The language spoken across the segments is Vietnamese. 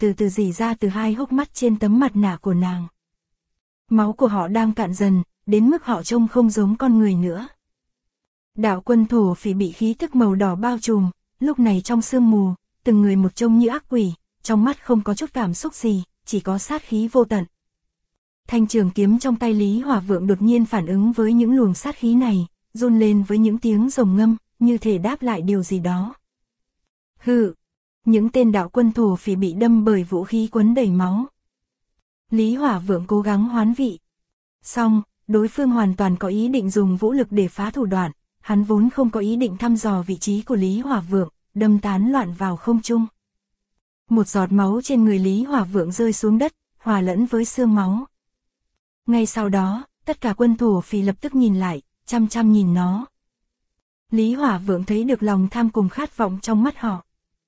từ từ rỉ ra từ hai hốc mắt trên tấm mặt nạ của nàng. Máu của họ đang cạn dần, đến mức họ trông không giống con người nữa. Đạo quân thổ phỉ bị khí tức màu đỏ bao trùm, lúc này trong sương mù, từng người một trông như ác quỷ, trong mắt không có chút cảm xúc gì, chỉ có sát khí vô tận. Thanh trường kiếm trong tay Lý Hỏa Vượng đột nhiên phản ứng với những luồng sát khí này, run lên với những tiếng rồng ngâm, như thể đáp lại điều gì đó. Hừ! Những tên đạo quân thổ phỉ bị đâm bởi vũ khí quấn đầy máu. Lý Hỏa Vượng cố gắng hoán vị. Xong, đối phương hoàn toàn có ý định dùng vũ lực để phá thủ đoạn, hắn vốn không có ý định thăm dò vị trí của Lý Hỏa Vượng, đâm tán loạn vào không trung. Một giọt máu trên người Lý Hỏa Vượng rơi xuống đất, hòa lẫn với xương máu. Ngay sau đó, tất cả quân thổ phỉ lập tức nhìn lại, chăm chăm nhìn nó. Lý Hỏa Vượng thấy được lòng tham cùng khát vọng trong mắt họ.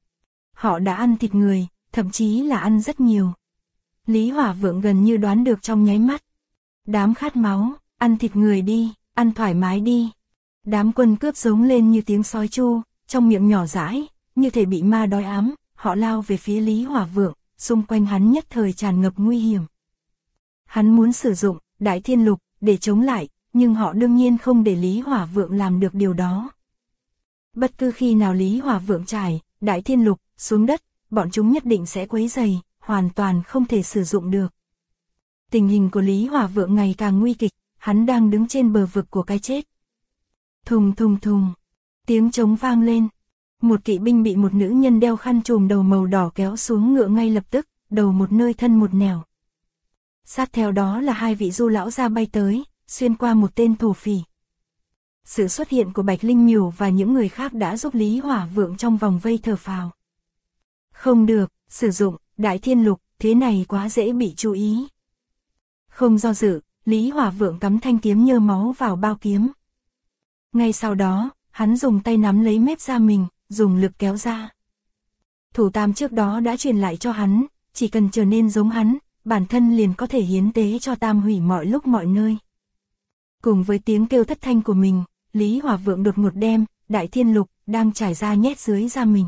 Họ đã ăn thịt người, thậm chí là ăn rất nhiều. Lý Hỏa Vượng gần như đoán được trong nháy mắt. Đám khát máu, ăn thịt người đi, ăn thoải mái đi. Đám quân cướp giống lên như tiếng sói chu, trong miệng nhỏ dãi, như thể bị ma đói ám, họ lao về phía Lý Hỏa Vượng, xung quanh hắn nhất thời tràn ngập nguy hiểm. Hắn muốn sử dụng Đại Thiên Lục để chống lại, nhưng họ đương nhiên không để Lý Hỏa Vượng làm được điều đó. Bất cứ khi nào Lý Hỏa Vượng trải Đại Thiên Lục xuống đất, bọn chúng nhất định sẽ quấy rầy, hoàn toàn không thể sử dụng được. Tình hình của Lý Hỏa Vượng ngày càng nguy kịch, hắn đang đứng trên bờ vực của cái chết. Thùng thùng thùng, tiếng trống vang lên. Một kỵ binh bị một nữ nhân đeo khăn trùm đầu màu đỏ kéo xuống ngựa ngay lập tức, đầu một nơi thân một nẻo. Sát theo đó là hai vị du lão gia bay tới, xuyên qua một tên thổ phỉ. Sự xuất hiện của Bạch Linh Miểu và những người khác đã giúp Lý Hỏa Vượng trong vòng vây thở phào. Không được, sử dụng Đại Thiên Lục, thế này quá dễ bị chú ý. Không do dự, Lý Hỏa Vượng cắm thanh kiếm nhơ máu vào bao kiếm. Ngay sau đó, hắn dùng tay nắm lấy mép da mình, dùng lực kéo ra. Thủ tam trước đó đã truyền lại cho hắn, chỉ cần trở nên giống hắn, bản thân liền có thể hiến tế cho tam hủy mọi lúc mọi nơi. Cùng với tiếng kêu thất thanh của mình, Lý Hỏa Vượng đột ngột đem Đại Thiên Lục đang trải ra nhét dưới da mình.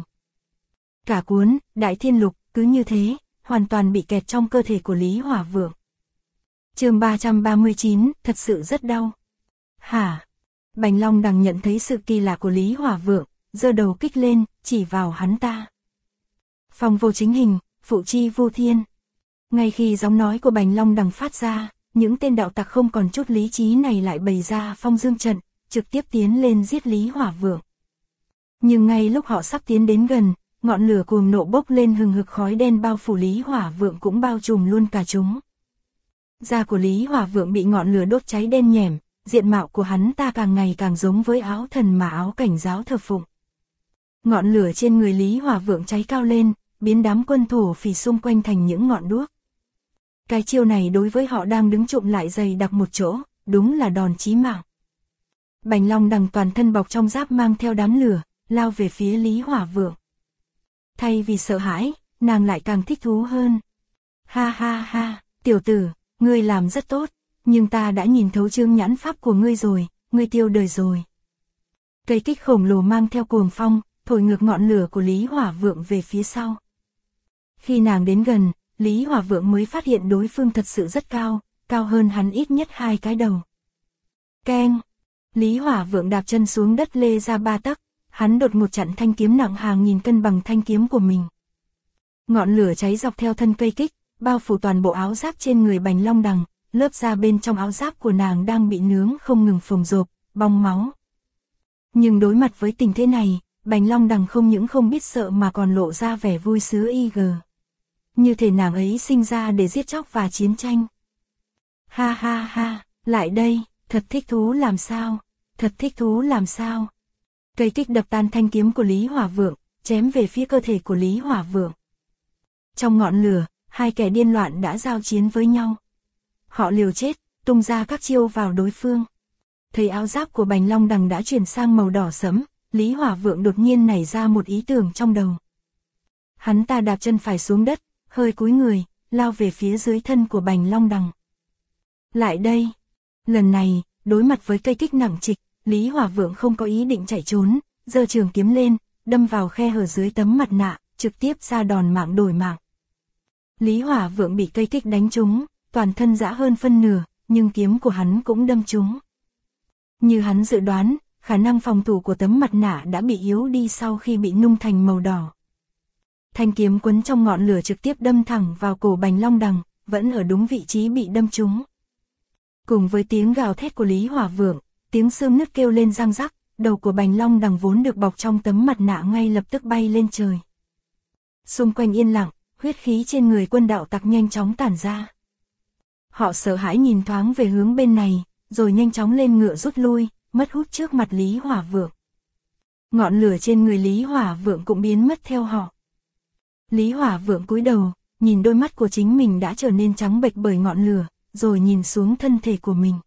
Cả cuốn Đại Thiên Lục cứ như thế, hoàn toàn bị kẹt trong cơ thể của Lý Hỏa Vượng. Chương 339, thật sự rất đau. Hả? Bành Long Đằng nhận thấy sự kỳ lạ của Lý Hỏa Vượng, giơ đầu kích lên, chỉ vào hắn ta. Phong vô chính hình, phụ chi vô thiên. Ngay khi giọng nói của Bành Long Đằng phát ra, những tên đạo tặc không còn chút lý trí này lại bày ra phong dương trận, trực tiếp tiến lên giết Lý Hỏa Vượng. Nhưng ngay lúc họ sắp tiến đến gần, ngọn lửa cuồng nộ bốc lên hừng hực, khói đen bao phủ Lý Hỏa Vượng cũng bao trùm luôn cả chúng. Da của Lý Hỏa Vượng bị ngọn lửa đốt cháy đen nhẻm, diện mạo của hắn ta càng ngày càng giống với áo thần mà áo cảnh giáo thờ phụng. Ngọn lửa trên người Lý Hỏa Vượng cháy cao lên, biến đám quân thổ phỉ xung quanh thành những ngọn đuốc. Cái chiêu này đối với họ đang đứng trụm lại dày đặc một chỗ, đúng là đòn chí mạng. Bành Long Đằng toàn thân bọc trong giáp mang theo đám lửa, lao về phía Lý Hỏa Vượng. Thay vì sợ hãi, nàng lại càng thích thú hơn. Ha ha ha, tiểu tử, ngươi làm rất tốt, nhưng ta đã nhìn thấu chương nhãn pháp của ngươi rồi, ngươi tiêu đời rồi. Cây kích khổng lồ mang theo cuồng phong, thổi ngược ngọn lửa của Lý Hỏa Vượng về phía sau. Khi nàng đến gần, Lý Hỏa Vượng mới phát hiện đối phương thật sự rất cao, cao hơn hắn ít nhất 2 cái đầu. Keng! Lý Hỏa Vượng đạp chân xuống đất lê ra 3 tấc, hắn đột ngột chặn thanh kiếm nặng hàng nghìn cân bằng thanh kiếm của mình. Ngọn lửa cháy dọc theo thân cây kích, bao phủ toàn bộ áo giáp trên người Bành Long Đằng, lớp da bên trong áo giáp của nàng đang bị nướng không ngừng phồng rộp, bong máu. Nhưng đối mặt với tình thế này, Bành Long Đằng không những không biết sợ mà còn lộ ra vẻ vui sướng y gờ. Như thể nàng ấy sinh ra để giết chóc và chiến tranh. Ha ha ha, lại đây, thật thích thú làm sao, thật thích thú làm sao. Cây kích đập tan thanh kiếm của Lý Hỏa Vượng, chém về phía cơ thể của Lý Hỏa Vượng. Trong ngọn lửa, hai kẻ điên loạn đã giao chiến với nhau. Họ liều chết, tung ra các chiêu vào đối phương. Thấy áo giáp của Bành Long Đằng đã chuyển sang màu đỏ sẫm, Lý Hỏa Vượng đột nhiên nảy ra một ý tưởng trong đầu. Hắn ta đạp chân phải xuống đất, hơi cúi người, lao về phía dưới thân của Bành Long Đằng. Lại đây. Lần này, đối mặt với cây kích nặng trịch, Lý Hỏa Vượng không có ý định chạy trốn, giơ trường kiếm lên, đâm vào khe hở dưới tấm mặt nạ, trực tiếp ra đòn mạng đổi mạng. Lý Hỏa Vượng bị cây kích đánh trúng, toàn thân rã hơn phân nửa, nhưng kiếm của hắn cũng đâm trúng. Như hắn dự đoán, khả năng phòng thủ của tấm mặt nạ đã bị yếu đi sau khi bị nung thành màu đỏ. Thanh kiếm quấn trong ngọn lửa trực tiếp đâm thẳng vào cổ Bành Long Đằng, vẫn ở đúng vị trí bị đâm trúng. Cùng với tiếng gào thét của Lý Hỏa Vượng, tiếng xương nứt kêu lên răng rắc, đầu của Bành Long Đằng vốn được bọc trong tấm mặt nạ ngay lập tức bay lên trời. Xung quanh yên lặng, huyết khí trên người quân đạo tặc nhanh chóng tản ra. Họ sợ hãi nhìn thoáng về hướng bên này, rồi nhanh chóng lên ngựa rút lui, mất hút trước mặt Lý Hỏa Vượng. Ngọn lửa trên người Lý Hỏa Vượng cũng biến mất theo họ. Lý Hỏa Vượng cúi đầu, nhìn đôi mắt của chính mình đã trở nên trắng bệch bởi ngọn lửa, rồi nhìn xuống thân thể của mình.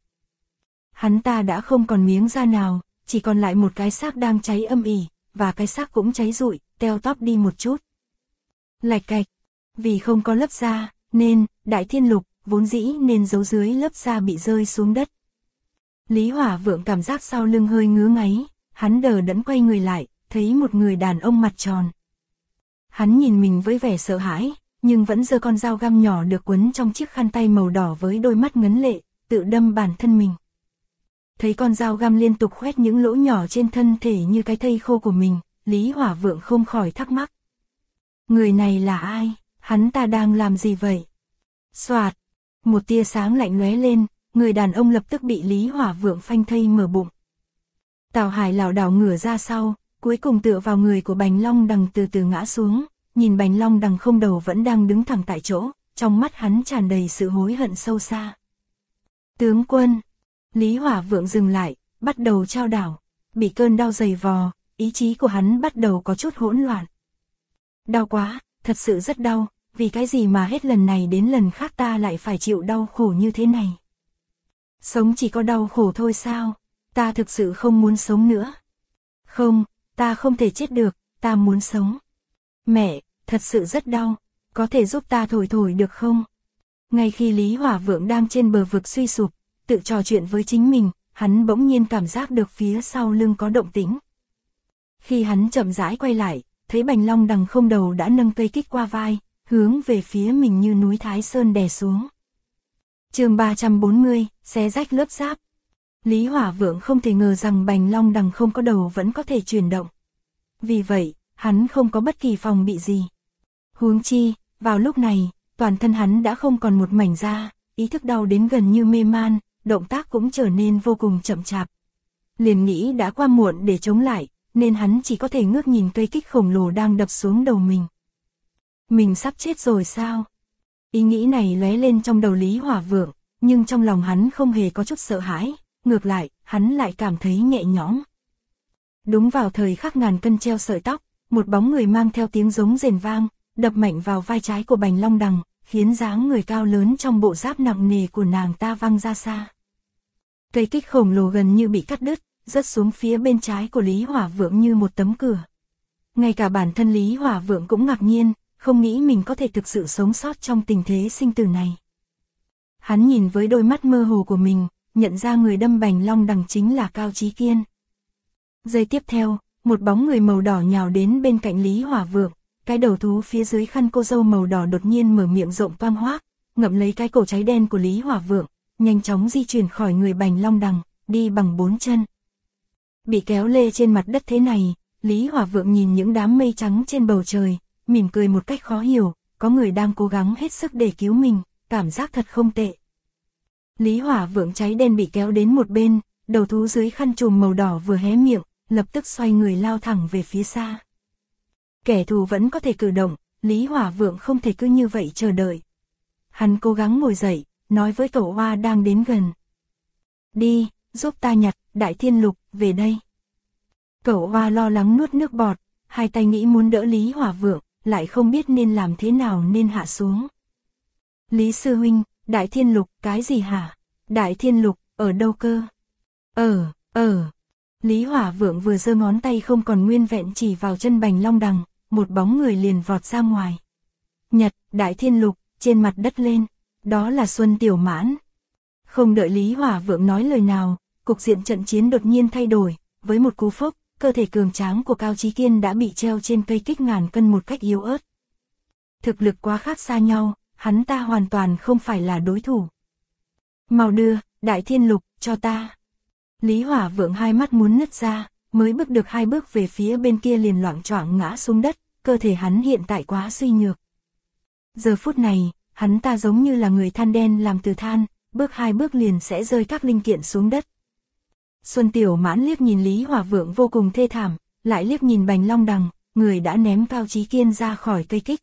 Hắn ta đã không còn miếng da nào, chỉ còn lại một cái xác đang cháy âm ỉ, và cái xác cũng cháy rụi, teo tóp đi một chút. Lạch cạch, vì không có lớp da, nên, Đại Thiên Lục, vốn dĩ nên giấu dưới lớp da bị rơi xuống đất. Lý Hỏa Vượng cảm giác sau lưng hơi ngứa ngáy, hắn đờ đẫn quay người lại, thấy một người đàn ông mặt tròn. Hắn nhìn mình với vẻ sợ hãi, nhưng vẫn giơ con dao găm nhỏ được quấn trong chiếc khăn tay màu đỏ với đôi mắt ngấn lệ, tự đâm bản thân mình. Thấy con dao găm liên tục khoét những lỗ nhỏ trên thân thể như cái thây khô của mình, Lý Hỏa Vượng không khỏi thắc mắc. Người này là ai? Hắn ta đang làm gì vậy? Xoạt! Một tia sáng lạnh lóe lên, người đàn ông lập tức bị Lý Hỏa Vượng phanh thây mở bụng. Tào Hải lảo đảo ngửa ra sau, cuối cùng tựa vào người của Bành Long Đằng từ từ ngã xuống, nhìn Bành Long Đằng không đầu vẫn đang đứng thẳng tại chỗ, trong mắt hắn tràn đầy sự hối hận sâu xa. Tướng quân! Lý Hỏa Vượng dừng lại, bắt đầu trao đảo, bị cơn đau dày vò, ý chí của hắn bắt đầu có chút hỗn loạn. Đau quá, thật sự rất đau, vì cái gì mà hết lần này đến lần khác ta lại phải chịu đau khổ như thế này. Sống chỉ có đau khổ thôi sao? Ta thực sự không muốn sống nữa. Không, ta không thể chết được, ta muốn sống. Mẹ, thật sự rất đau, có thể giúp ta thổi thổi được không? Ngay khi Lý Hỏa Vượng đang trên bờ vực suy sụp, tự trò chuyện với chính mình, hắn bỗng nhiên cảm giác được phía sau lưng có động tĩnh. Khi hắn chậm rãi quay lại, thấy Bành Long Đằng không đầu đã nâng cây kích qua vai, hướng về phía mình như núi Thái Sơn đè xuống. Chương 340, xé rách lớp giáp. Lý Hỏa Vượng không thể ngờ rằng Bành Long Đằng không có đầu vẫn có thể chuyển động. Vì vậy, hắn không có bất kỳ phòng bị gì. Huống chi, vào lúc này, toàn thân hắn đã không còn một mảnh da, ý thức đau đến gần như mê man, động tác cũng trở nên vô cùng chậm chạp. Liền nghĩ đã qua muộn để chống lại, nên hắn chỉ có thể ngước nhìn cây kích khổng lồ đang đập xuống đầu mình. Mình sắp chết rồi sao? Ý nghĩ này lóe lên trong đầu Lý Hỏa Vượng, nhưng trong lòng hắn không hề có chút sợ hãi, ngược lại, hắn lại cảm thấy nhẹ nhõm. Đúng vào thời khắc ngàn cân treo sợi tóc, một bóng người mang theo tiếng giống rền vang, đập mạnh vào vai trái của Bành Long Đằng, khiến dáng người cao lớn trong bộ giáp nặng nề của nàng ta văng ra xa. Cây kích khổng lồ gần như bị cắt đứt, rớt xuống phía bên trái của Lý Hỏa Vượng như một tấm cửa. Ngay cả bản thân Lý Hỏa Vượng cũng ngạc nhiên, không nghĩ mình có thể thực sự sống sót trong tình thế sinh tử này. Hắn nhìn với đôi mắt mơ hồ của mình, nhận ra người đâm Bành Long Đằng chính là Cao Chí Kiên. Giây tiếp theo, một bóng người màu đỏ nhào đến bên cạnh Lý Hỏa Vượng, cái đầu thú phía dưới khăn cô dâu màu đỏ đột nhiên mở miệng rộng toang hoác, ngậm lấy cái cổ cháy đen của Lý Hỏa Vượng, nhanh chóng di chuyển khỏi người Bành Long Đằng, đi bằng 4 chân. Bị kéo lê trên mặt đất thế này, Lý Hỏa Vượng nhìn những đám mây trắng trên bầu trời, mỉm cười một cách khó hiểu, có người đang cố gắng hết sức để cứu mình, cảm giác thật không tệ. Lý Hỏa Vượng cháy đen bị kéo đến một bên, đầu thú dưới khăn trùm màu đỏ vừa hé miệng, lập tức xoay người lao thẳng về phía xa. Kẻ thù vẫn có thể cử động, Lý Hỏa Vượng không thể cứ như vậy chờ đợi. Hắn cố gắng ngồi dậy, nói với Cẩu Hoa đang đến gần. Đi, giúp ta nhặt, Đại Thiên Lục, về đây. Cẩu Hoa lo lắng nuốt nước bọt, hai tay nghĩ muốn đỡ Lý Hỏa Vượng, lại không biết nên làm thế nào nên hạ xuống. Lý sư huynh, Đại Thiên Lục, cái gì hả? Đại Thiên Lục, ở đâu cơ? Lý Hỏa Vượng vừa giơ ngón tay không còn nguyên vẹn chỉ vào chân Bành Long Đằng, một bóng người liền vọt ra ngoài. Nhặt, Đại Thiên Lục, trên mặt đất lên, đó là Xuân Tiểu Mãn. Không đợi Lý Hỏa Vượng nói lời nào, cục diện trận chiến đột nhiên thay đổi, với một cú phốc, cơ thể cường tráng của Cao Chí Kiên đã bị treo trên cây kích ngàn cân một cách yếu ớt. Thực lực quá khác xa nhau, hắn ta hoàn toàn không phải là đối thủ. Mau đưa, Đại Thiên Lục, cho ta. Lý Hỏa Vượng hai mắt muốn nứt ra, mới bước được 2 bước về phía bên kia liền loạng choạng ngã xuống đất, cơ thể hắn hiện tại quá suy nhược. Giờ phút này, hắn ta giống như là người than đen làm từ than, bước 2 bước liền sẽ rơi các linh kiện xuống đất. Xuân Tiểu Mãn liếc nhìn Lý Hỏa Vượng vô cùng thê thảm, lại liếc nhìn Bành Long Đằng, người đã ném Cao Chí Kiên ra khỏi cây kích.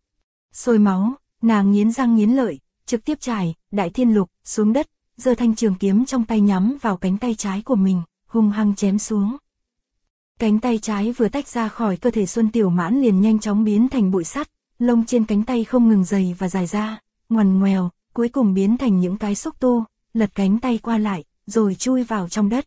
Sôi máu, nàng nghiến răng nghiến lợi, trực tiếp trải Đại Thiên Lục xuống đất, giơ thanh trường kiếm trong tay nhắm vào cánh tay trái của mình, hung hăng chém xuống. Cánh tay trái vừa tách ra khỏi cơ thể Xuân Tiểu Mãn liền nhanh chóng biến thành bụi sắt, lông trên cánh tay không ngừng dày và dài ra, ngoằn ngoèo, cuối cùng biến thành những cái xúc tu, lật cánh tay qua lại, rồi chui vào trong đất.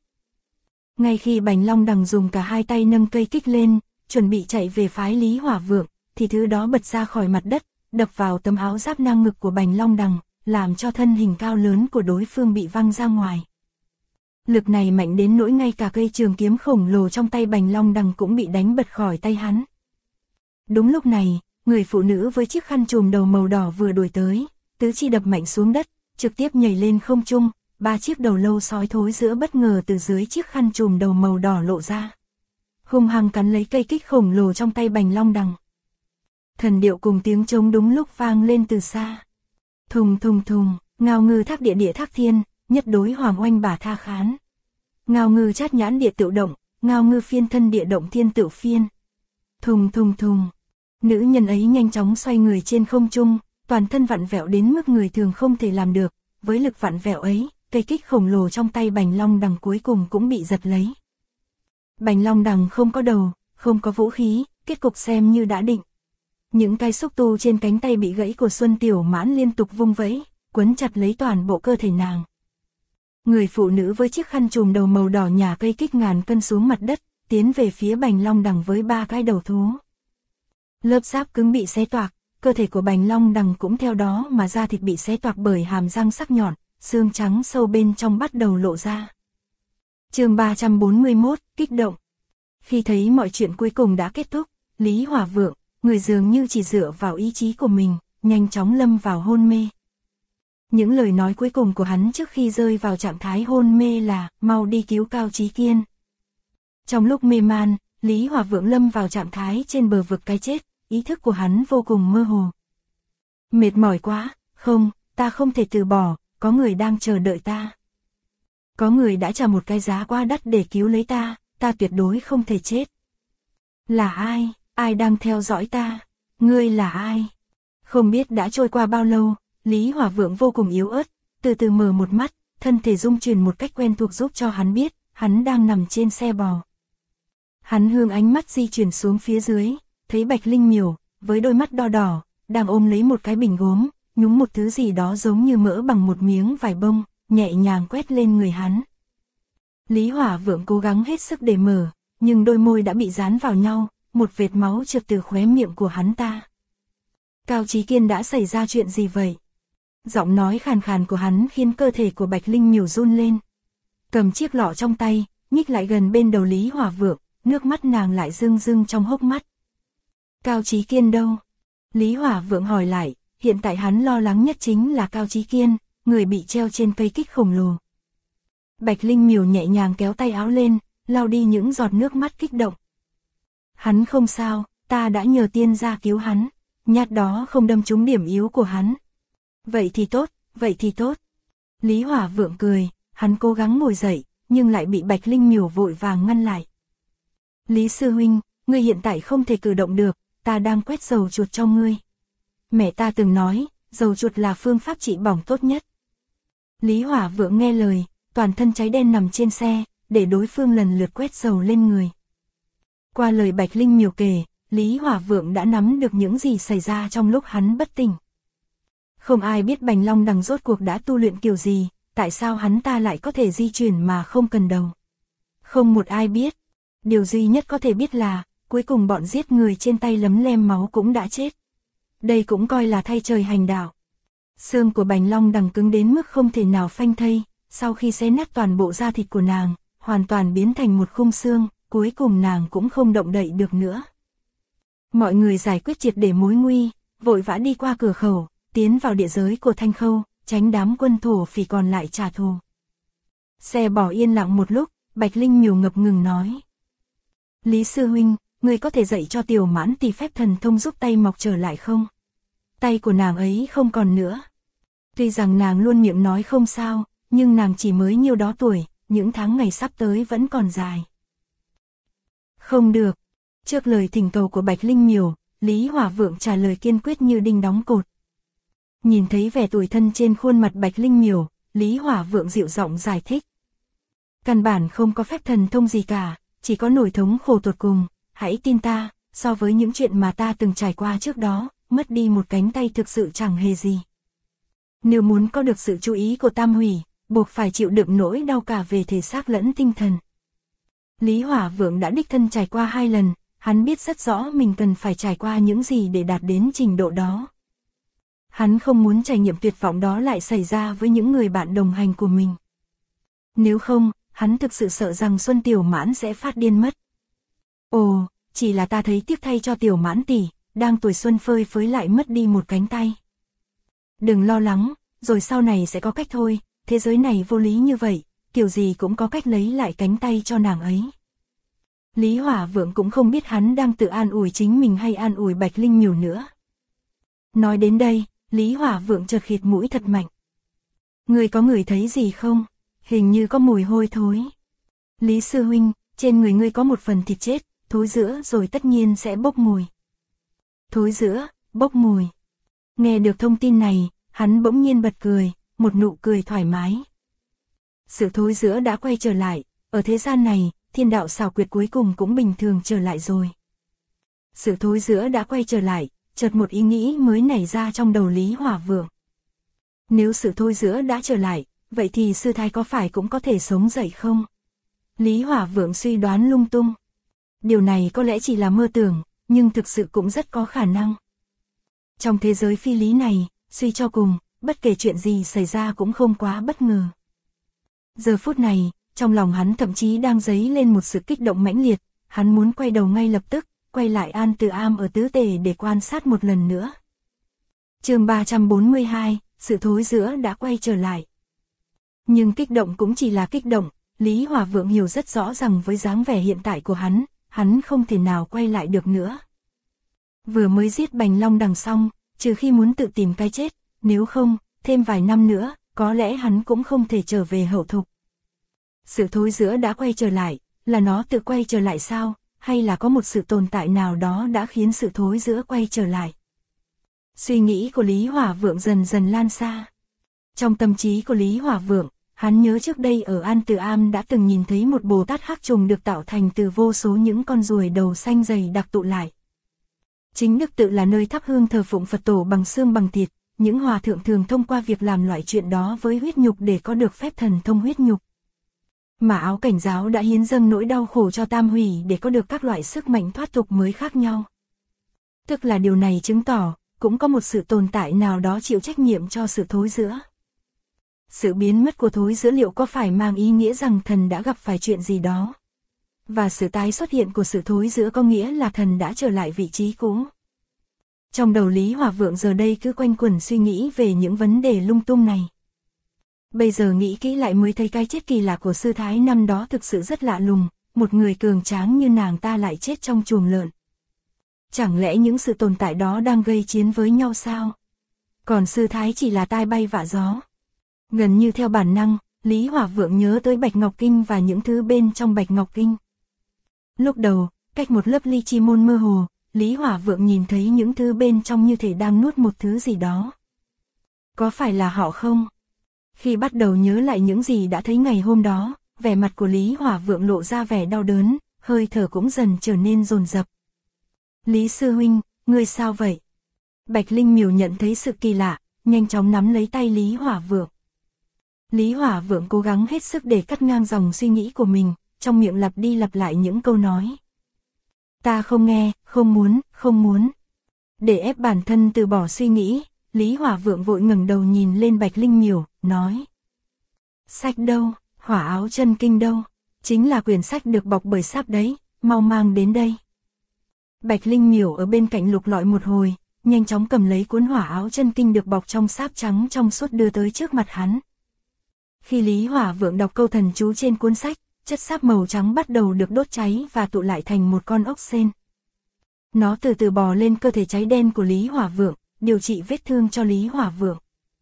Ngay khi Bành Long Đằng dùng cả hai tay nâng cây kích lên, chuẩn bị chạy về phái Lý Hỏa Vượng, thì thứ đó bật ra khỏi mặt đất, đập vào tấm áo giáp ngang ngực của Bành Long Đằng, làm cho thân hình cao lớn của đối phương bị văng ra ngoài. Lực này mạnh đến nỗi ngay cả cây trường kiếm khổng lồ trong tay Bành Long Đằng cũng bị đánh bật khỏi tay hắn. Đúng lúc này, người phụ nữ với chiếc khăn trùm đầu màu đỏ vừa đuổi tới, tứ chi đập mạnh xuống đất, trực tiếp nhảy lên không trung, 3 chiếc đầu lâu sói thối giữa bất ngờ từ dưới chiếc khăn trùm đầu màu đỏ lộ ra. Hung hăng cắn lấy cây kích khổng lồ trong tay Bành Long Đằng. Thần điệu cùng tiếng trống đúng lúc vang lên từ xa. Thùng thùng thùng, ngao ngư thác địa địa thác thiên, nhất đối hoàng oanh bà tha khán. Ngao ngư chát nhãn địa tự động, ngao ngư phiên thân địa động thiên tự phiên. Thùng thùng thùng, nữ nhân ấy nhanh chóng xoay người trên không trung, toàn thân vặn vẹo đến mức người thường không thể làm được. Với lực vặn vẹo ấy, cây kích khổng lồ trong tay Bành Long Đằng cuối cùng cũng bị giật lấy. Bành Long Đằng không có đầu, không có vũ khí, kết cục xem như đã định. Những cái xúc tu trên cánh tay bị gãy của Xuân Tiểu Mãn liên tục vung vẫy, quấn chặt lấy toàn bộ cơ thể nàng. Người phụ nữ với chiếc khăn trùm đầu màu đỏ nhả cây kích ngàn cân xuống mặt đất, tiến về phía Bành Long Đằng với 3 cái đầu thú. Lớp giáp cứng bị xé toạc, cơ thể của Bành Long Đằng cũng theo đó mà da thịt bị xé toạc bởi hàm răng sắc nhọn, xương trắng sâu bên trong bắt đầu lộ ra. Chương 341, kích động. Khi thấy mọi chuyện cuối cùng đã kết thúc, Lý Hỏa Vượng, người dường như chỉ dựa vào ý chí của mình, nhanh chóng lâm vào hôn mê. Những lời nói cuối cùng của hắn trước khi rơi vào trạng thái hôn mê là, mau đi cứu Cao Chí Kiên. Trong lúc mê man, Lý Hỏa Vượng lâm vào trạng thái trên bờ vực cái chết, ý thức của hắn vô cùng mơ hồ. Mệt mỏi quá, không, ta không thể từ bỏ, có người đang chờ đợi ta. Có người đã trả một cái giá quá đắt để cứu lấy ta, ta tuyệt đối không thể chết. Là ai? Ai đang theo dõi ta? Ngươi là ai? Không biết đã trôi qua bao lâu, Lý Hỏa Vượng vô cùng yếu ớt, từ từ mở một mắt, thân thể rung chuyển một cách quen thuộc giúp cho hắn biết, hắn đang nằm trên xe bò. Hắn hướng ánh mắt di chuyển xuống phía dưới, thấy Bạch Linh Miểu, với đôi mắt đỏ đỏ, đang ôm lấy một cái bình gốm, nhúng một thứ gì đó giống như mỡ bằng một miếng vải bông, nhẹ nhàng quét lên người hắn. Lý Hỏa Vượng cố gắng hết sức để mở, nhưng đôi môi đã bị dán vào nhau, một vệt máu trượt từ khóe miệng của hắn ta. Cao Chí Kiên đã xảy ra chuyện gì vậy? Giọng nói khàn khàn của hắn khiến cơ thể của Bạch Linh Miểu run lên. Cầm chiếc lọ trong tay, nhích lại gần bên đầu Lý Hỏa Vượng, nước mắt nàng lại rưng rưng trong hốc mắt. Cao Chí Kiên đâu? Lý Hỏa Vượng hỏi lại, hiện tại hắn lo lắng nhất chính là Cao Chí Kiên, người bị treo trên cây kích khổng lồ. Bạch Linh Miểu nhẹ nhàng kéo tay áo lên, lau đi những giọt nước mắt kích động. Hắn không sao, ta đã nhờ tiên gia cứu hắn, nhát đó không đâm trúng điểm yếu của hắn. Vậy thì tốt, vậy thì tốt. Lý Hỏa Vượng cười, hắn cố gắng ngồi dậy, nhưng lại bị Bạch Linh Miểu vội vàng ngăn lại. Lý sư huynh, ngươi hiện tại không thể cử động được, ta đang quét dầu chuột cho ngươi. Mẹ ta từng nói, dầu chuột là phương pháp trị bỏng tốt nhất. Lý Hỏa Vượng nghe lời, toàn thân cháy đen nằm trên xe, để đối phương lần lượt quét dầu lên người. Qua lời Bạch Linh Miểu kể, Lý Hỏa Vượng đã nắm được những gì xảy ra trong lúc hắn bất tỉnh. Không ai biết Bành Long Đằng rốt cuộc đã tu luyện kiểu gì, tại sao hắn ta lại có thể di chuyển mà không cần đầu. Không một ai biết. Điều duy nhất có thể biết là, cuối cùng bọn giết người trên tay lấm lem máu cũng đã chết. Đây cũng coi là thay trời hành đạo. Xương của Bành Long Đằng cứng đến mức không thể nào phanh thây, sau khi xé nát toàn bộ da thịt của nàng, hoàn toàn biến thành một khung xương, cuối cùng nàng cũng không động đậy được nữa. Mọi người giải quyết triệt để mối nguy, vội vã đi qua cửa khẩu, tiến vào địa giới của Thanh Khâu, tránh đám quân thổ phỉ còn lại trả thù. Xe bỏ yên lặng một lúc, Bạch Linh Miểu ngập ngừng nói. Lý sư huynh, người có thể dạy cho Tiểu Mãn Tỳ phép thần thông giúp tay mọc trở lại không? Tay của nàng ấy không còn nữa. Tuy rằng nàng luôn miệng nói không sao, nhưng nàng chỉ mới nhiêu đó tuổi, những tháng ngày sắp tới vẫn còn dài. Không được. Trước lời thỉnh cầu của Bạch Linh Miểu, Lý Hỏa Vượng trả lời kiên quyết như đinh đóng cột. Nhìn thấy vẻ tủi thân trên khuôn mặt Bạch Linh Miểu, Lý Hỏa Vượng dịu giọng giải thích. Căn bản không có phép thần thông gì cả, chỉ có nỗi thống khổ tột cùng, hãy tin ta, so với những chuyện mà ta từng trải qua trước đó, mất đi một cánh tay thực sự chẳng hề gì. Nếu muốn có được sự chú ý của Tam Hủy, buộc phải chịu đựng nỗi đau cả về thể xác lẫn tinh thần. Lý Hỏa Vượng đã đích thân trải qua 2 lần, hắn biết rất rõ mình cần phải trải qua những gì để đạt đến trình độ đó. Hắn không muốn trải nghiệm tuyệt vọng đó lại xảy ra với những người bạn đồng hành của mình. Nếu không, hắn thực sự sợ rằng Xuân Tiểu Mãn sẽ phát điên mất. Ồ, chỉ là ta thấy tiếc thay cho Tiểu Mãn tỷ, đang tuổi xuân phơi phới lại mất đi một cánh tay. Đừng lo lắng, rồi sau này sẽ có cách thôi, thế giới này vô lý như vậy, kiểu gì cũng có cách lấy lại cánh tay cho nàng ấy. Lý Hỏa Vượng cũng không biết hắn đang tự an ủi chính mình hay an ủi Bạch Linh Miểu nữa. Nói đến đây, Lý Hỏa Vượng chợt khịt mũi thật mạnh. Người có ngửi thấy gì không? Hình như có mùi hôi thối. Lý sư huynh, trên người ngươi có một phần thịt chết, thối rữa rồi tất nhiên sẽ bốc mùi. Thối rữa, bốc mùi. Nghe được thông tin này, hắn bỗng nhiên bật cười, một nụ cười thoải mái. Sự thối rữa đã quay trở lại, ở thế gian này, thiên đạo xảo quyệt cuối cùng cũng bình thường trở lại rồi. Sự thối rữa đã quay trở lại, chợt một ý nghĩ mới nảy ra trong đầu Lý Hỏa Vượng. Nếu sự thối rữa đã trở lại, vậy thì sư thái có phải cũng có thể sống dậy không? Lý Hỏa Vượng suy đoán lung tung. Điều này có lẽ chỉ là mơ tưởng, nhưng thực sự cũng rất có khả năng. Trong thế giới phi lý này, suy cho cùng, bất kể chuyện gì xảy ra cũng không quá bất ngờ. Giờ phút này, trong lòng hắn thậm chí đang dấy lên một sự kích động mãnh liệt, hắn muốn quay đầu ngay lập tức, quay lại An Từ Am ở Tứ Tề để quan sát một lần nữa. Chương 342, sự thối rữa đã quay trở lại. Nhưng kích động cũng chỉ là kích động, Lý Hỏa Vượng hiểu rất rõ rằng với dáng vẻ hiện tại của hắn không thể nào quay lại được nữa. Vừa mới giết Bành Long Đằng xong, trừ khi muốn tự tìm cái chết, nếu không, thêm vài năm nữa, có lẽ hắn cũng không thể trở về hậu thục. Sự thối rữa đã quay trở lại, là nó tự quay trở lại sao, hay là có một sự tồn tại nào đó đã khiến sự thối rữa quay trở lại? Suy nghĩ của Lý Hỏa Vượng dần dần lan xa. Trong tâm trí của Lý Hỏa Vượng, hắn nhớ trước đây ở An Từ Am đã từng nhìn thấy một Bồ Tát Hắc Trùng được tạo thành từ vô số những con ruồi đầu xanh dày đặc tụ lại. Chính Đức Tự là nơi thắp hương thờ phụng Phật tổ bằng xương bằng thịt, những hòa thượng thường thông qua việc làm loại chuyện đó với huyết nhục để có được phép thần thông huyết nhục. Mà Áo Cảnh Giáo đã hiến dâng nỗi đau khổ cho Tam Hủy để có được các loại sức mạnh thoát tục mới khác nhau. Tức là điều này chứng tỏ, cũng có một sự tồn tại nào đó chịu trách nhiệm cho sự thối rữa. Sự biến mất của thối rữa liệu có phải mang ý nghĩa rằng thần đã gặp phải chuyện gì đó? Và sự tái xuất hiện của sự thối rữa có nghĩa là thần đã trở lại vị trí cũ. Trong đầu Lý Hỏa Vượng giờ đây cứ quanh quẩn suy nghĩ về những vấn đề lung tung này. Bây giờ nghĩ kỹ lại mới thấy cái chết kỳ lạ của sư thái năm đó thực sự rất lạ lùng, một người cường tráng như nàng ta lại chết trong chuồng lợn. Chẳng lẽ những sự tồn tại đó đang gây chiến với nhau sao? Còn sư thái chỉ là tai bay vạ gió. Gần như theo bản năng, Lý Hỏa Vượng nhớ tới Bạch Ngọc Kinh và những thứ bên trong Bạch Ngọc Kinh. Lúc đầu, cách một lớp ly chi môn mơ hồ, Lý Hỏa Vượng nhìn thấy những thứ bên trong như thể đang nuốt một thứ gì đó. Có phải là họ không? Khi bắt đầu nhớ lại những gì đã thấy ngày hôm đó, vẻ mặt của Lý Hỏa Vượng lộ ra vẻ đau đớn, hơi thở cũng dần trở nên dồn dập. Lý sư huynh, ngươi sao vậy? Bạch Linh Miểu nhận thấy sự kỳ lạ, nhanh chóng nắm lấy tay Lý Hỏa Vượng. Lý Hỏa Vượng cố gắng hết sức để cắt ngang dòng suy nghĩ của mình, trong miệng lặp đi lặp lại những câu nói. Ta không nghe, không muốn. Để ép bản thân từ bỏ suy nghĩ, Lý Hỏa Vượng vội ngẩng đầu nhìn lên Bạch Linh Miểu, nói. Sách đâu, Hỏa Áo Chân Kinh đâu, chính là quyển sách được bọc bởi sáp đấy, mau mang đến đây. Bạch Linh Miểu ở bên cạnh lục lọi một hồi, nhanh chóng cầm lấy cuốn hỏa áo chân kinh được bọc trong sáp trắng trong suốt đưa tới trước mặt hắn. Khi Lý Hỏa Vượng đọc câu thần chú trên cuốn sách, chất sáp màu trắng bắt đầu được đốt cháy và tụ lại thành một con ốc sên. Nó từ từ bò lên cơ thể cháy đen của Lý Hỏa Vượng, điều trị vết thương cho Lý Hỏa Vượng.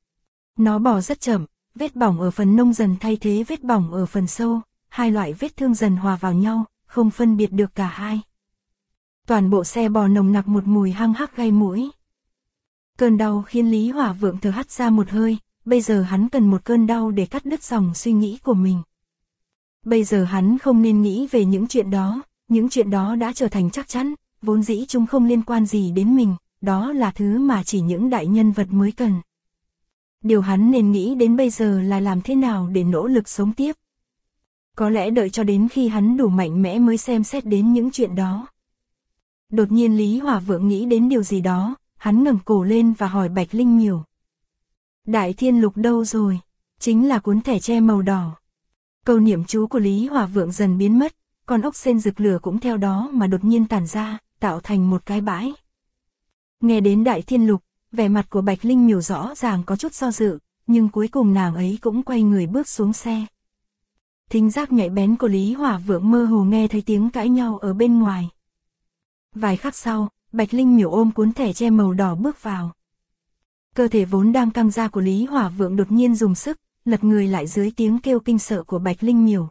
Nó bò rất chậm, vết bỏng ở phần nông dần thay thế vết bỏng ở phần sâu, hai loại vết thương dần hòa vào nhau, không phân biệt được cả hai. Toàn bộ xe bò nồng nặc một mùi hăng hắc gây mũi. Cơn đau khiến Lý Hỏa Vượng thở hắt ra một hơi, bây giờ hắn cần một cơn đau để cắt đứt dòng suy nghĩ của mình. Bây giờ hắn không nên nghĩ về những chuyện đó đã trở thành chắc chắn, vốn dĩ chúng không liên quan gì đến mình, đó là thứ mà chỉ những đại nhân vật mới cần. Điều hắn nên nghĩ đến bây giờ là làm thế nào để nỗ lực sống tiếp. Có lẽ đợi cho đến khi hắn đủ mạnh mẽ mới xem xét đến những chuyện đó. Đột nhiên Lý Hỏa Vượng nghĩ đến điều gì đó, hắn ngẩng cổ lên và hỏi Bạch Linh Miểu. Đại Thiên Lục đâu rồi? Chính là cuốn thẻ tre màu đỏ. Câu niệm chú của Lý Hỏa Vượng dần biến mất, con ốc sên rực lửa cũng theo đó mà đột nhiên tản ra, tạo thành một cái bãi. Nghe đến Đại Thiên Lục, vẻ mặt của Bạch Linh Miểu rõ ràng có chút do dự, nhưng cuối cùng nàng ấy cũng quay người bước xuống xe. Thính giác nhạy bén của Lý Hỏa Vượng mơ hồ nghe thấy tiếng cãi nhau ở bên ngoài. Vài khắc sau, Bạch Linh Miểu ôm cuốn thẻ tre màu đỏ bước vào. Cơ thể vốn đang căng ra của Lý Hỏa Vượng đột nhiên dùng sức, lật người lại dưới tiếng kêu kinh sợ của Bạch Linh Miểu.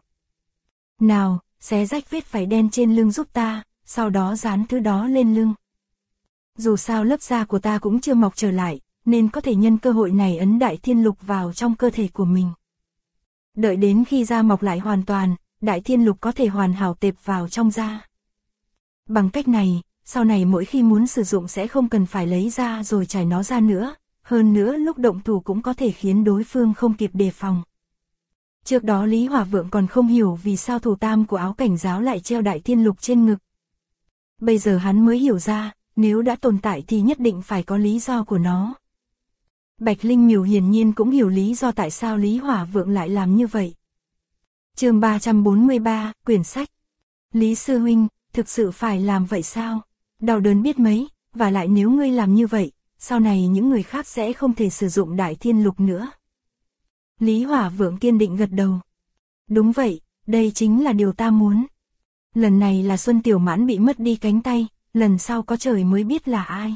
Nào, xé rách vết vải đen trên lưng giúp ta, sau đó dán thứ đó lên lưng. Dù sao lớp da của ta cũng chưa mọc trở lại, nên có thể nhân cơ hội này ấn Đại Thiên Lục vào trong cơ thể của mình. Đợi đến khi da mọc lại hoàn toàn, Đại Thiên Lục có thể hoàn hảo tệp vào trong da. Bằng cách này, sau này mỗi khi muốn sử dụng sẽ không cần phải lấy ra rồi trải nó ra nữa, hơn nữa lúc động thủ cũng có thể khiến đối phương không kịp đề phòng. Trước đó Lý Hỏa Vượng còn không hiểu vì sao thủ tam của áo cảnh giáo lại treo Đại Thiên Lục trên ngực. Bây giờ hắn mới hiểu ra, nếu đã tồn tại thì nhất định phải có lý do của nó. Bạch Linh Miểu hiển nhiên cũng hiểu lý do tại sao Lý Hỏa Vượng lại làm như vậy. Chương 343, quyển sách. Lý sư huynh, thực sự phải làm vậy sao? Đau đớn biết mấy, và lại nếu ngươi làm như vậy, sau này những người khác sẽ không thể sử dụng Đại Thiên Lục nữa. Lý Hỏa Vượng kiên định gật đầu. Đúng vậy, đây chính là điều ta muốn. Lần này là Xuân Tiểu Mãn bị mất đi cánh tay, lần sau có trời mới biết là ai.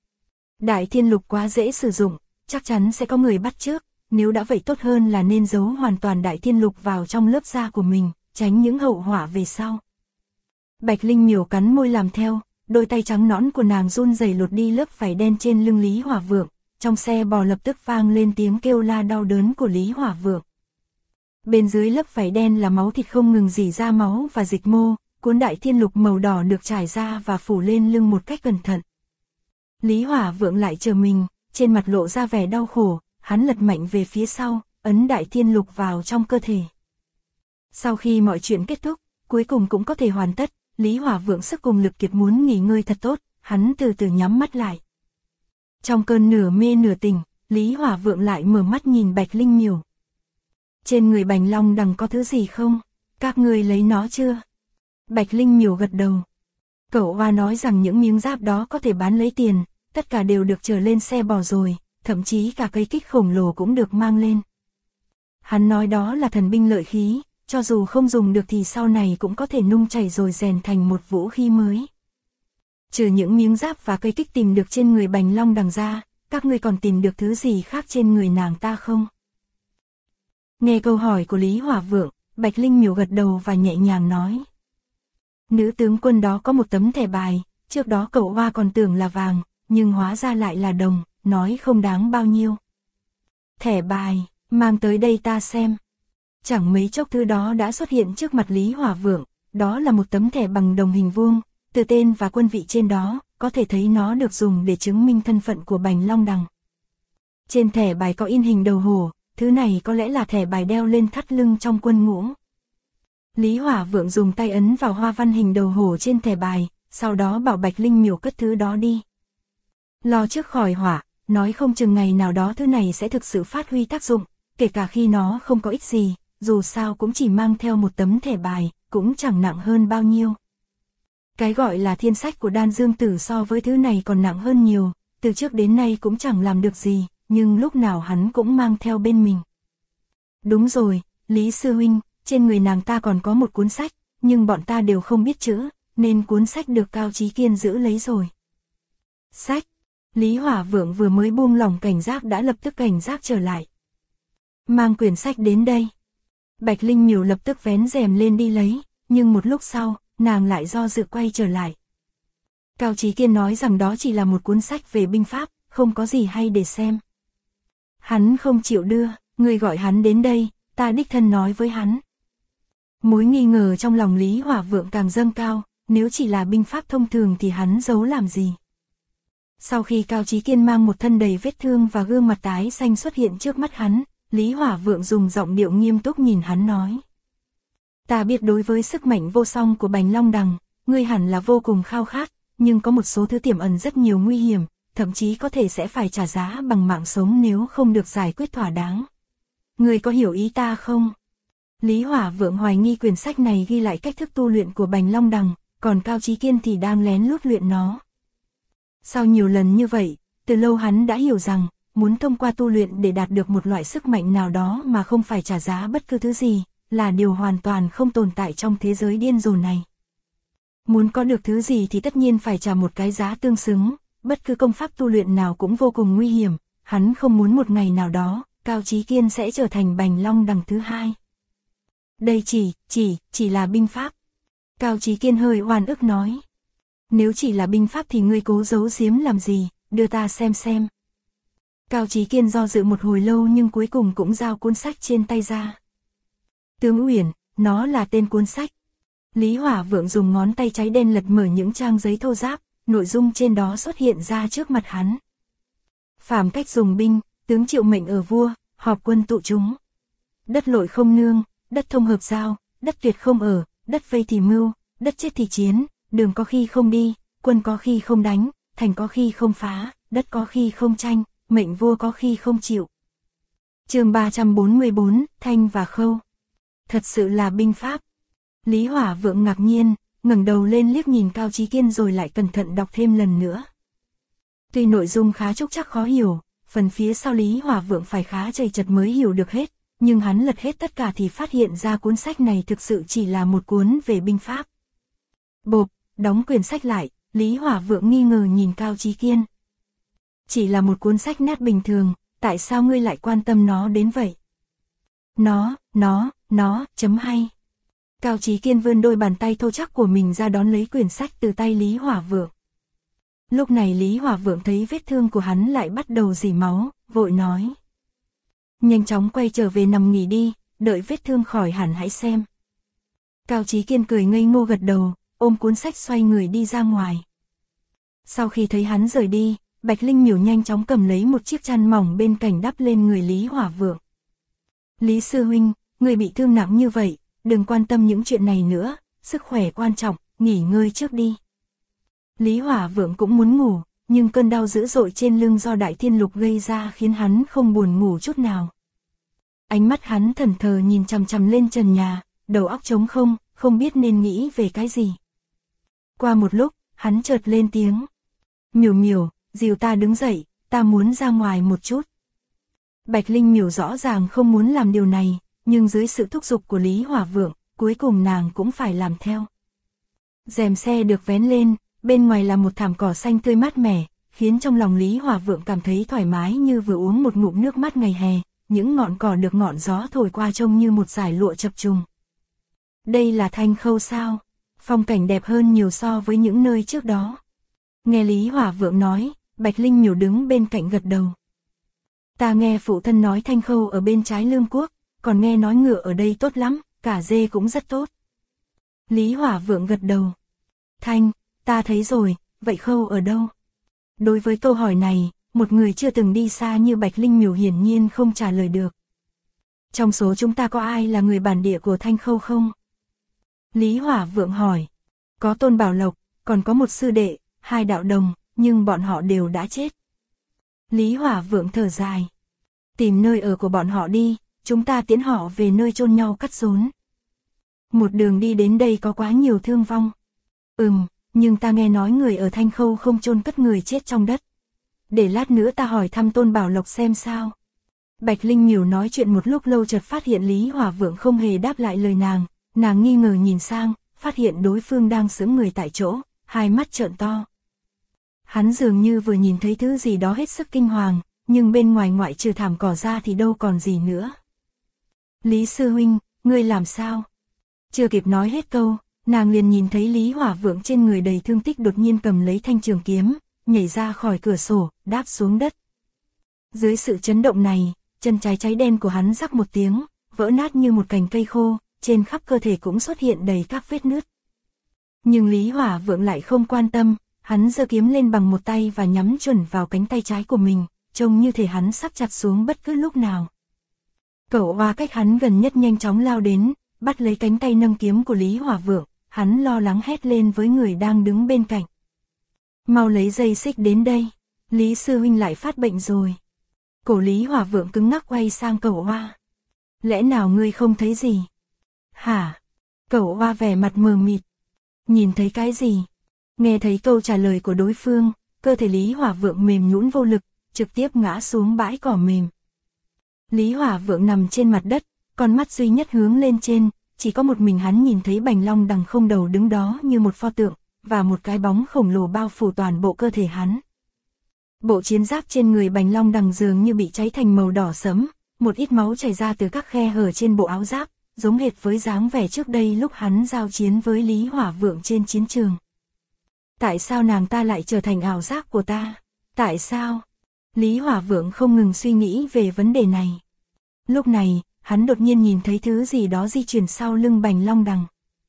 Đại Thiên Lục quá dễ sử dụng, chắc chắn sẽ có người bắt chước, nếu đã vậy tốt hơn là nên giấu hoàn toàn Đại Thiên Lục vào trong lớp da của mình, tránh những hậu họa về sau. Bạch Linh Miểu cắn môi làm theo, đôi tay trắng nõn của nàng run rẩy lột đi lớp vải đen trên lưng Lý Hỏa Vượng, trong xe bò lập tức vang lên tiếng kêu la đau đớn của Lý Hỏa Vượng. Bên dưới lớp vải đen là máu thịt không ngừng rỉ ra máu và dịch mô, cuốn Đại Thiên Lục màu đỏ được trải ra và phủ lên lưng một cách cẩn thận. Lý Hỏa Vượng lại chờ mình, trên mặt lộ ra vẻ đau khổ, hắn lật mạnh về phía sau, ấn Đại Thiên Lục vào trong cơ thể. Sau khi mọi chuyện kết thúc, cuối cùng cũng có thể hoàn tất, Lý Hỏa Vượng sức cùng lực kiệt muốn nghỉ ngơi thật tốt, hắn từ từ nhắm mắt lại. Trong cơn nửa mê nửa tỉnh, Lý Hỏa Vượng lại mở mắt nhìn Bạch Linh Miểu. Trên người Bành Long Đằng có thứ gì không? Các ngươi lấy nó chưa? Bạch Linh Miểu gật đầu. Cậu Hoa nói rằng những miếng giáp đó có thể bán lấy tiền, tất cả đều được chở lên xe bò rồi, thậm chí cả cây kích khổng lồ cũng được mang lên. Hắn nói đó là thần binh lợi khí, cho dù không dùng được thì sau này cũng có thể nung chảy rồi rèn thành một vũ khí mới. Trừ những miếng giáp và cây kích tìm được trên người Bành Long Đằng ra, các ngươi còn tìm được thứ gì khác trên người nàng ta không? Nghe câu hỏi của Lý Hỏa Vượng, Bạch Linh Miểu gật đầu và nhẹ nhàng nói. Nữ tướng quân đó có một tấm thẻ bài, trước đó cậu Hoa còn tưởng là vàng, nhưng hóa ra lại là đồng, nói không đáng bao nhiêu. Thẻ bài, mang tới đây ta xem. Chẳng mấy chốc thứ đó đã xuất hiện trước mặt Lý Hỏa Vượng, đó là một tấm thẻ bằng đồng hình vuông, từ tên và quân vị trên đó, có thể thấy nó được dùng để chứng minh thân phận của Bành Long Đằng. Trên thẻ bài có in hình đầu hổ, thứ này có lẽ là thẻ bài đeo lên thắt lưng trong quân ngũ. Lý Hỏa Vượng dùng tay ấn vào hoa văn hình đầu hổ trên thẻ bài, sau đó bảo Bạch Linh Miểu cất thứ đó đi. Lo trước khỏi họa, nói không chừng ngày nào đó thứ này sẽ thực sự phát huy tác dụng, kể cả khi nó không có ích gì, dù sao cũng chỉ mang theo một tấm thẻ bài, cũng chẳng nặng hơn bao nhiêu. Cái gọi là thiên sách của Đan Dương Tử so với thứ này còn nặng hơn nhiều, từ trước đến nay cũng chẳng làm được gì, nhưng lúc nào hắn cũng mang theo bên mình. Đúng rồi, Lý sư huynh, trên người nàng ta còn có một cuốn sách, nhưng bọn ta đều không biết chữ, nên cuốn sách được Cao Chí Kiên giữ lấy rồi. Sách. Lý Hỏa Vượng vừa mới buông lỏng cảnh giác đã lập tức cảnh giác trở lại. Mang quyển sách đến đây. Bạch Linh Miểu lập tức vén rèm lên đi lấy, nhưng một lúc sau, nàng lại do dự quay trở lại. Cao Chí Kiên nói rằng đó chỉ là một cuốn sách về binh pháp, không có gì hay để xem. Hắn không chịu đưa, người gọi hắn đến đây, ta đích thân nói với hắn. Mối nghi ngờ trong lòng Lý Hỏa Vượng càng dâng cao, nếu chỉ là binh pháp thông thường thì hắn giấu làm gì. Sau khi Cao Chí Kiên mang một thân đầy vết thương và gương mặt tái xanh xuất hiện trước mắt hắn, Lý Hỏa Vượng dùng giọng điệu nghiêm túc nhìn hắn nói. Ta biết đối với sức mạnh vô song của Bành Long Đằng, ngươi hẳn là vô cùng khao khát, nhưng có một số thứ tiềm ẩn rất nhiều nguy hiểm, thậm chí có thể sẽ phải trả giá bằng mạng sống nếu không được giải quyết thỏa đáng. Ngươi có hiểu ý ta không? Lý Hỏa Vượng hoài nghi quyển sách này ghi lại cách thức tu luyện của Bành Long Đằng, còn Cao Chí Kiên thì đang lén lút luyện nó. Sau nhiều lần như vậy, từ lâu hắn đã hiểu rằng, muốn thông qua tu luyện để đạt được một loại sức mạnh nào đó mà không phải trả giá bất cứ thứ gì, là điều hoàn toàn không tồn tại trong thế giới điên rồ này. Muốn có được thứ gì thì tất nhiên phải trả một cái giá tương xứng, bất cứ công pháp tu luyện nào cũng vô cùng nguy hiểm, hắn không muốn một ngày nào đó, Cao Chí Kiên sẽ trở thành Bành Long Đằng thứ hai. Đây chỉ là binh pháp. Cao Chí Kiên hơi oan ức nói. Nếu chỉ là binh pháp thì ngươi cố giấu giếm làm gì, đưa ta xem. Cao Chí Kiên do dự một hồi lâu nhưng cuối cùng cũng giao cuốn sách trên tay ra. Tướng Uyển, nó là tên cuốn sách. Lý Hỏa Vượng dùng ngón tay cháy đen lật mở những trang giấy thô ráp, nội dung trên đó xuất hiện ra trước mặt hắn. Phàm cách dùng binh, tướng chịu mệnh ở vua, họp quân tụ chúng. Đất lội không nương, đất thông hợp giao, đất tuyệt không ở, đất vây thì mưu, đất chết thì chiến, đường có khi không đi, quân có khi không đánh, thành có khi không phá, đất có khi không tranh, mệnh vua có khi không chịu. Chương 344, Thanh và Khâu. Thật sự là binh pháp. Lý Hỏa Vượng ngạc nhiên, ngẩng đầu lên liếc nhìn Cao Chí Kiên rồi lại cẩn thận đọc thêm lần nữa. Tuy nội dung khá trúc trắc khó hiểu, phần phía sau Lý Hỏa Vượng phải khá trầy trật mới hiểu được hết, nhưng hắn lật hết tất cả thì phát hiện ra cuốn sách này thực sự chỉ là một cuốn về binh pháp. Bộp, đóng quyển sách lại, Lý Hỏa Vượng nghi ngờ nhìn Cao Chí Kiên. Chỉ là một cuốn sách nát bình thường, tại sao ngươi lại quan tâm nó đến vậy? Nó, chấm hay. Cao Chí Kiên vươn đôi bàn tay thô chắc của mình ra đón lấy quyển sách từ tay Lý Hỏa Vượng. Lúc này Lý Hỏa Vượng thấy vết thương của hắn lại bắt đầu rỉ máu, vội nói. Nhanh chóng quay trở về nằm nghỉ đi, đợi vết thương khỏi hẳn hãy xem. Cao Chí Kiên cười ngây ngô gật đầu, ôm cuốn sách xoay người đi ra ngoài. Sau khi thấy hắn rời đi, Bạch Linh Miểu nhanh chóng cầm lấy một chiếc chăn mỏng bên cạnh đắp lên người Lý Hỏa Vượng. Lý sư huynh, người bị thương nặng như vậy, đừng quan tâm những chuyện này nữa, sức khỏe quan trọng, nghỉ ngơi trước đi. Lý Hỏa Vượng cũng muốn ngủ, nhưng cơn đau dữ dội trên lưng do Đại Thiên Lục gây ra khiến hắn không buồn ngủ chút nào. Ánh mắt hắn thẫn thờ nhìn chằm chằm lên trần nhà, đầu óc trống không, không biết nên nghĩ về cái gì. Qua một lúc, hắn chợt lên tiếng. Miểu Miểu, dìu ta đứng dậy, ta muốn ra ngoài một chút. Bạch Linh Miểu rõ ràng không muốn làm điều này, nhưng dưới sự thúc giục của Lý Hỏa Vượng, cuối cùng nàng cũng phải làm theo. Rèm xe được vén lên, bên ngoài là một thảm cỏ xanh tươi mát mẻ, khiến trong lòng Lý Hỏa Vượng cảm thấy thoải mái như vừa uống một ngụm nước mát ngày hè, những ngọn cỏ được ngọn gió thổi qua trông như một dải lụa chập trùng. Đây là Thanh Khâu sao? Phong cảnh đẹp hơn nhiều so với những nơi trước đó. Nghe Lý Hỏa Vượng nói, Bạch Linh Miểu đứng bên cạnh gật đầu. Ta nghe phụ thân nói Thanh Khâu ở bên trái Lương Quốc, còn nghe nói ngựa ở đây tốt lắm, cả dê cũng rất tốt. Lý Hỏa Vượng gật đầu. Thanh, ta thấy rồi, vậy Khâu ở đâu? Đối với câu hỏi này, một người chưa từng đi xa như Bạch Linh Miểu hiển nhiên không trả lời được. Trong số chúng ta có ai là người bản địa của Thanh Khâu không? Lý Hỏa Vượng hỏi. Có Tôn Bảo Lộc, còn có một sư đệ, 2 đạo đồng, nhưng bọn họ đều đã chết. Lý Hỏa Vượng thở dài. Tìm nơi ở của bọn họ đi, chúng ta tiến họ về nơi chôn nhau cắt rốn. Một đường đi đến đây có quá nhiều thương vong. Nhưng ta nghe nói người ở Thanh Khâu không chôn cất người chết trong đất. để lát nữa ta hỏi thăm Tôn Bảo Lộc xem sao. Bạch Linh Miểu nói chuyện một lúc lâu chợt phát hiện Lý Hỏa Vượng không hề đáp lại lời nàng nghi ngờ nhìn sang, phát hiện đối phương đang sững người tại chỗ, hai mắt trợn to. Hắn dường như vừa nhìn thấy thứ gì đó hết sức kinh hoàng, nhưng bên ngoài ngoại trừ thảm cỏ ra thì đâu còn gì nữa. Lý sư huynh, ngươi làm sao? Chưa kịp nói hết câu, nàng liền nhìn thấy Lý Hỏa Vượng trên người đầy thương tích đột nhiên cầm lấy thanh trường kiếm, nhảy ra khỏi cửa sổ, đáp xuống đất. Dưới sự chấn động này, chân trái cháy đen của hắn rắc một tiếng, vỡ nát như một cành cây khô, trên khắp cơ thể cũng xuất hiện đầy các vết nứt. Nhưng Lý Hỏa Vượng lại không quan tâm, hắn giơ kiếm lên bằng một tay và nhắm chuẩn vào cánh tay trái của mình, trông như thể hắn sắp chặt xuống bất cứ lúc nào. Cẩu Oa cách hắn gần nhất nhanh chóng lao đến, bắt lấy cánh tay nâng kiếm của Lý Hỏa Vượng, hắn lo lắng hét lên với người đang đứng bên cạnh. Mau lấy dây xích đến đây, Lý sư huynh lại phát bệnh rồi. Cổ Lý Hỏa Vượng cứng ngắc quay sang Cẩu Oa. Lẽ nào ngươi không thấy gì? Hả? Cẩu Oa vẻ mặt mờ mịt. Nhìn thấy cái gì? Nghe thấy câu trả lời của đối phương, cơ thể Lý Hỏa Vượng mềm nhũn vô lực, trực tiếp ngã xuống bãi cỏ mềm. Lý Hỏa Vượng nằm trên mặt đất, con mắt duy nhất hướng lên trên, chỉ có một mình hắn nhìn thấy Bành Long Đằng không đầu đứng đó như một pho tượng, và một cái bóng khổng lồ bao phủ toàn bộ cơ thể hắn. Bộ chiến giáp trên người Bành Long Đằng dường như bị cháy thành màu đỏ sẫm, một ít máu chảy ra từ các khe hở trên bộ áo giáp, giống hệt với dáng vẻ trước đây lúc hắn giao chiến với Lý Hỏa Vượng trên chiến trường. Tại sao nàng ta lại trở thành ảo giác của ta? Tại sao? Lý Hỏa Vượng không ngừng suy nghĩ về vấn đề này. Lúc này, hắn đột nhiên nhìn thấy thứ gì đó di chuyển sau lưng Bành Long Đằng.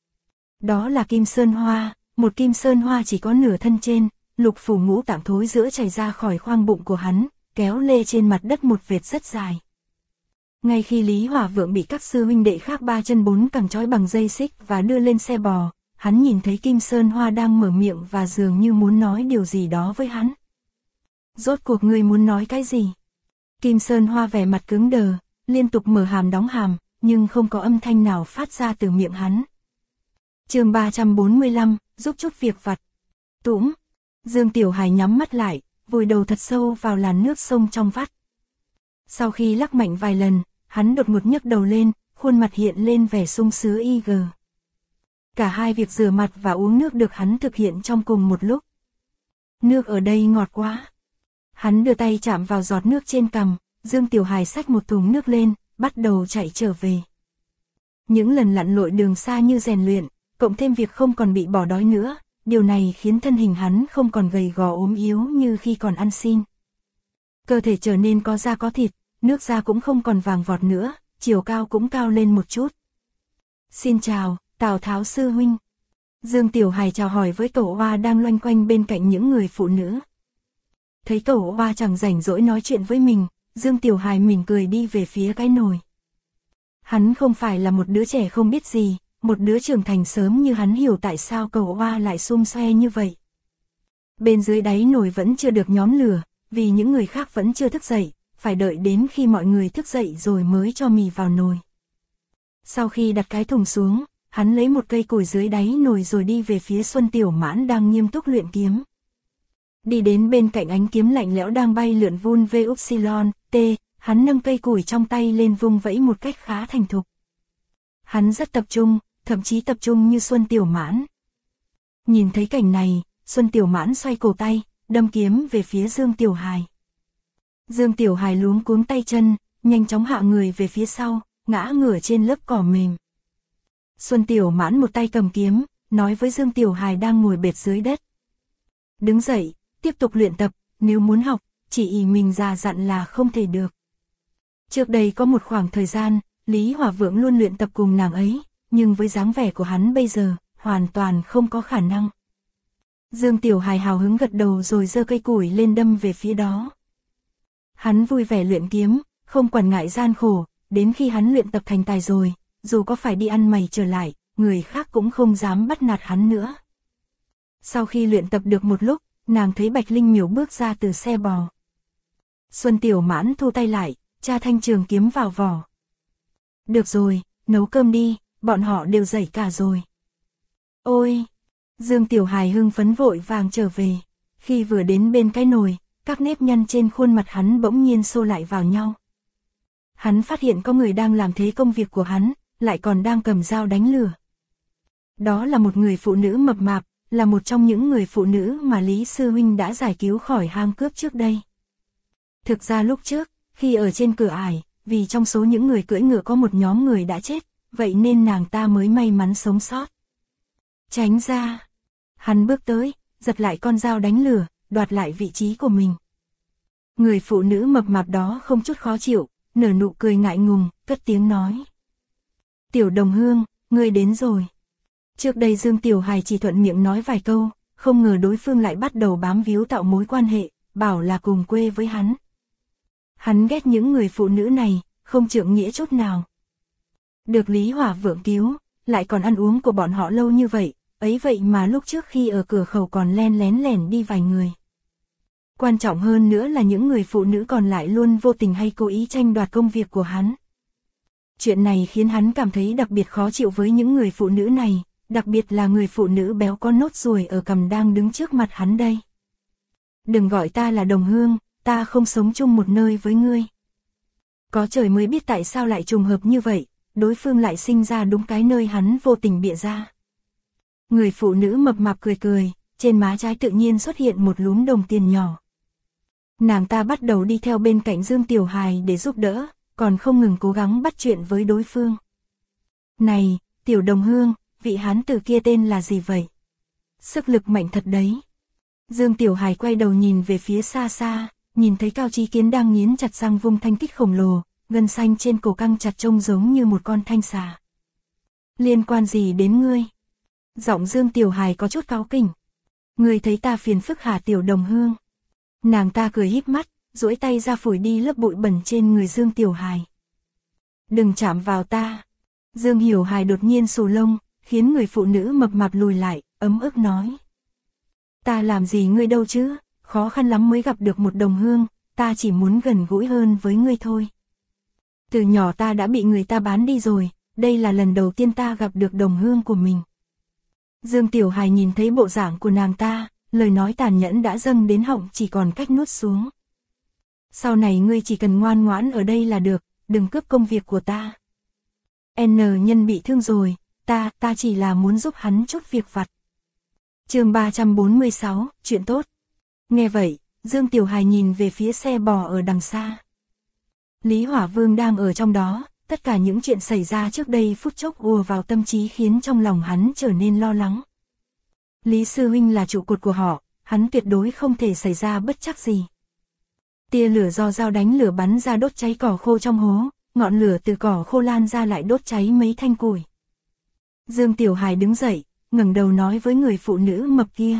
Đó là kim sơn hoa, một kim sơn hoa chỉ có nửa thân trên, lục phủ ngũ tạng thối giữa chảy ra khỏi khoang bụng của hắn, kéo lê trên mặt đất một vệt rất dài. Ngay khi Lý Hỏa Vượng bị các sư huynh đệ khác ba chân bốn cẳng trói bằng dây xích và đưa lên xe bò, hắn nhìn thấy kim sơn hoa đang mở miệng và dường như muốn nói điều gì đó với hắn. Rốt cuộc ngươi muốn nói cái gì? Kim sơn hoa vẻ mặt cứng đờ, liên tục mở hàm đóng hàm, nhưng không có âm thanh nào phát ra từ miệng hắn. Chương 345, giúp chút việc vặt. Tũm. Dương Tiểu Hải nhắm mắt lại, vùi đầu thật sâu vào làn nước sông trong vắt. Sau khi lắc mạnh vài lần, hắn đột ngột nhấc đầu lên, khuôn mặt hiện lên vẻ sung sướng IG. Cả hai việc rửa mặt và uống nước được hắn thực hiện trong cùng một lúc. Nước ở đây ngọt quá. Hắn đưa tay chạm vào giọt nước trên cằm, Dương Tiểu Hải xách một thùng nước lên, bắt đầu chạy trở về. Những lần lặn lội đường xa như rèn luyện, cộng thêm việc không còn bị bỏ đói nữa, điều này khiến thân hình hắn không còn gầy gò ốm yếu như khi còn ăn xin. Cơ thể trở nên có da có thịt, nước da cũng không còn vàng vọt nữa, chiều cao cũng cao lên một chút. Xin chào, Tào Tháo sư huynh. Dương Tiểu Hải chào hỏi với Cẩu Oa đang loanh quanh bên cạnh những người phụ nữ. Thấy Cẩu Oa chẳng rảnh rỗi nói chuyện với mình, Dương Tiểu Hải mỉm cười đi về phía cái nồi. Hắn không phải là một đứa trẻ không biết gì, một đứa trưởng thành sớm như hắn hiểu tại sao Cẩu Oa lại xum xoe như vậy. Bên dưới đáy nồi vẫn chưa được nhóm lửa, vì những người khác vẫn chưa thức dậy, phải đợi đến khi mọi người thức dậy rồi mới cho mì vào nồi. Sau khi đặt cái thùng xuống, hắn lấy một cây củi dưới đáy nồi rồi đi về phía Xuân Tiểu Mãn đang nghiêm túc luyện kiếm. Đi đến bên cạnh ánh kiếm lạnh lẽo đang bay lượn vun VY, hắn nâng cây củi trong tay lên vung vẫy một cách khá thành thục. Hắn rất tập trung, thậm chí tập trung như Xuân Tiểu Mãn. Nhìn thấy cảnh này, Xuân Tiểu Mãn xoay cổ tay, đâm kiếm về phía Dương Tiểu Hải. Dương Tiểu Hải luống cuống tay chân, nhanh chóng hạ người về phía sau, ngã ngửa trên lớp cỏ mềm. Xuân Tiểu Mãn một tay cầm kiếm, nói với Dương Tiểu Hải đang ngồi bệt dưới đất. Đứng dậy, tiếp tục luyện tập, nếu muốn học, chỉ ý mình già dặn là không thể được. Trước đây có một khoảng thời gian, Lý Hỏa Vượng luôn luyện tập cùng nàng ấy, nhưng với dáng vẻ của hắn bây giờ, hoàn toàn không có khả năng. Dương Tiểu Hải hào hứng gật đầu rồi giơ cây củi lên đâm về phía đó. Hắn vui vẻ luyện kiếm, không quản ngại gian khổ, đến khi hắn luyện tập thành tài rồi, dù có phải đi ăn mày trở lại, người khác cũng không dám bắt nạt hắn nữa. Sau khi luyện tập được một lúc, nàng thấy Bạch Linh Miểu bước ra từ xe bò. Xuân Tiểu Mãn thu tay lại, tra thanh trường kiếm vào vỏ. Được rồi, nấu cơm đi, bọn họ đều dậy cả rồi. Ôi! Dương Tiểu Hải hưng phấn vội vàng trở về. Khi vừa đến bên cái nồi, các nếp nhăn trên khuôn mặt hắn bỗng nhiên xô lại vào nhau. Hắn phát hiện có người đang làm thế công việc của hắn, lại còn đang cầm dao đánh lửa. Đó là một người phụ nữ mập mạp, là một trong những người phụ nữ mà Lý Sư Huynh đã giải cứu khỏi hang cướp trước đây. Thực ra lúc trước, khi ở trên cửa ải, vì trong số những người cưỡi ngựa có một nhóm người đã chết, vậy nên nàng ta mới may mắn sống sót. Tránh ra. Hắn bước tới, giật lại con dao đánh lửa, đoạt lại vị trí của mình. Người phụ nữ mập mạp đó không chút khó chịu, nở nụ cười ngại ngùng, cất tiếng nói. Tiểu Đồng Hương, ngươi đến rồi. Trước đây Dương Tiểu Hài chỉ thuận miệng nói vài câu, không ngờ đối phương lại bắt đầu bám víu tạo mối quan hệ, bảo là cùng quê với hắn. Hắn ghét những người phụ nữ này, không trượng nghĩa chút nào. Được Lý Hỏa Vượng cứu, lại còn ăn uống của bọn họ lâu như vậy, ấy vậy mà lúc trước khi ở cửa khẩu còn len lén lẻn đi vài người. Quan trọng hơn nữa là những người phụ nữ còn lại luôn vô tình hay cố ý tranh đoạt công việc của hắn. Chuyện này khiến hắn cảm thấy đặc biệt khó chịu với những người phụ nữ này, đặc biệt là người phụ nữ béo có nốt ruồi ở cằm đang đứng trước mặt hắn đây. Đừng gọi ta là Đồng Hương, ta không sống chung một nơi với ngươi. Có trời mới biết tại sao lại trùng hợp như vậy, đối phương lại sinh ra đúng cái nơi hắn vô tình bịa ra. Người phụ nữ mập mạp cười cười, trên má trái tự nhiên xuất hiện một lúm đồng tiền nhỏ. Nàng ta bắt đầu đi theo bên cạnh Dương Tiểu Hài để giúp đỡ, còn không ngừng cố gắng bắt chuyện với đối phương. Này, Tiểu Đồng Hương, vị hán tử kia tên là gì vậy? Sức lực mạnh thật đấy. Dương Tiểu Hài quay đầu nhìn về phía xa xa, nhìn thấy Cao Chí Kiến đang nghiến chặt răng vung thanh kích khổng lồ, gân xanh trên cổ căng chặt trông giống như một con thanh xà. Liên quan gì đến ngươi? Giọng Dương Tiểu Hài có chút cáu kỉnh. Ngươi thấy ta phiền phức hả Tiểu Đồng Hương? Nàng ta cười híp mắt, duỗi tay ra phủi đi lớp bụi bẩn trên người Dương Tiểu Hài. Đừng chạm vào ta. Dương Hiểu Hài đột nhiên xù lông, khiến người phụ nữ mập mạp lùi lại, ấm ức nói. Ta làm gì ngươi đâu chứ, khó khăn lắm mới gặp được một đồng hương, ta chỉ muốn gần gũi hơn với ngươi thôi. Từ nhỏ ta đã bị người ta bán đi rồi, đây là lần đầu tiên ta gặp được đồng hương của mình. Dương Tiểu Hài nhìn thấy bộ dạng của nàng ta, lời nói tàn nhẫn đã dâng đến họng chỉ còn cách nuốt xuống. Sau này ngươi chỉ cần ngoan ngoãn ở đây là được, đừng cướp công việc của ta. N nhân bị thương rồi, ta chỉ là muốn giúp hắn chút việc vặt. Chương 346, chuyện tốt. Nghe vậy, Dương Tiểu Hài nhìn về phía xe bò ở đằng xa. Lý Hỏa Vương đang ở trong đó, tất cả những chuyện xảy ra trước đây phút chốc ùa vào tâm trí khiến trong lòng hắn trở nên lo lắng. Lý Sư Huynh là trụ cột của họ, hắn tuyệt đối không thể xảy ra bất trắc gì. Tia lửa do dao đánh lửa bắn ra đốt cháy cỏ khô trong hố, ngọn lửa từ cỏ khô lan ra lại đốt cháy mấy thanh củi. Dương Tiểu Hài đứng dậy, ngẩng đầu nói với người phụ nữ mập kia.